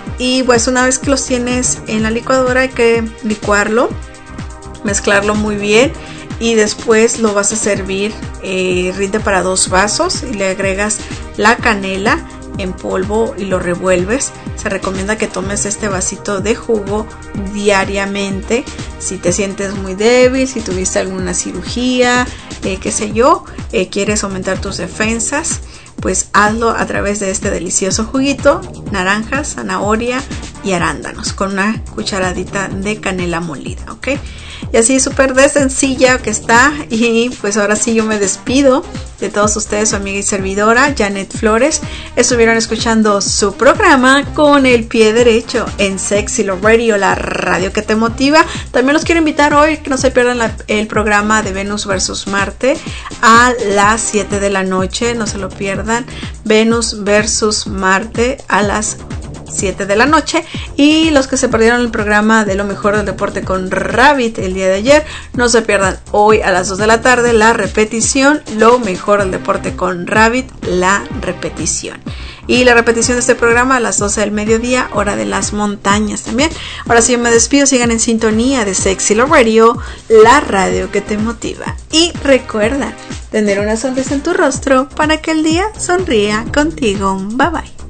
Y pues una vez que los tienes en la licuadora hay que licuarlo, mezclarlo muy bien y después lo vas a servir, eh, rinde para dos vasos y le agregas la canela en polvo y lo revuelves. Se recomienda que tomes este vasito de jugo diariamente si te sientes muy débil, si tuviste alguna cirugía, eh, qué sé yo, eh, quieres aumentar tus defensas, pues hazlo a través de este delicioso juguito, naranjas, zanahoria y arándanos con una cucharadita de canela molida, ¿ok? Y así súper de sencilla que está. Y pues ahora sí yo me despido de todos ustedes, su amiga y servidora Janet Flores. Estuvieron escuchando su programa Con el Pie Derecho en Sexy Love Radio, la radio que te motiva. También los quiero invitar hoy que no se pierdan la, el programa de Venus versus Marte a las siete de la noche, no se lo pierdan. Venus versus Marte a las siete de la noche. Y los que se perdieron el programa de lo mejor del deporte con Rabbit el día de ayer, no se pierdan hoy a las dos de la tarde la repetición, lo mejor del deporte con Rabbit, la repetición. Y la repetición de este programa a las doce del mediodía, hora de las montañas también. Ahora sí yo me despido, sigan en sintonía de Sexy Love Radio, la radio que te motiva. Y recuerda tener una sonrisa en tu rostro para que el día sonría contigo. Bye bye.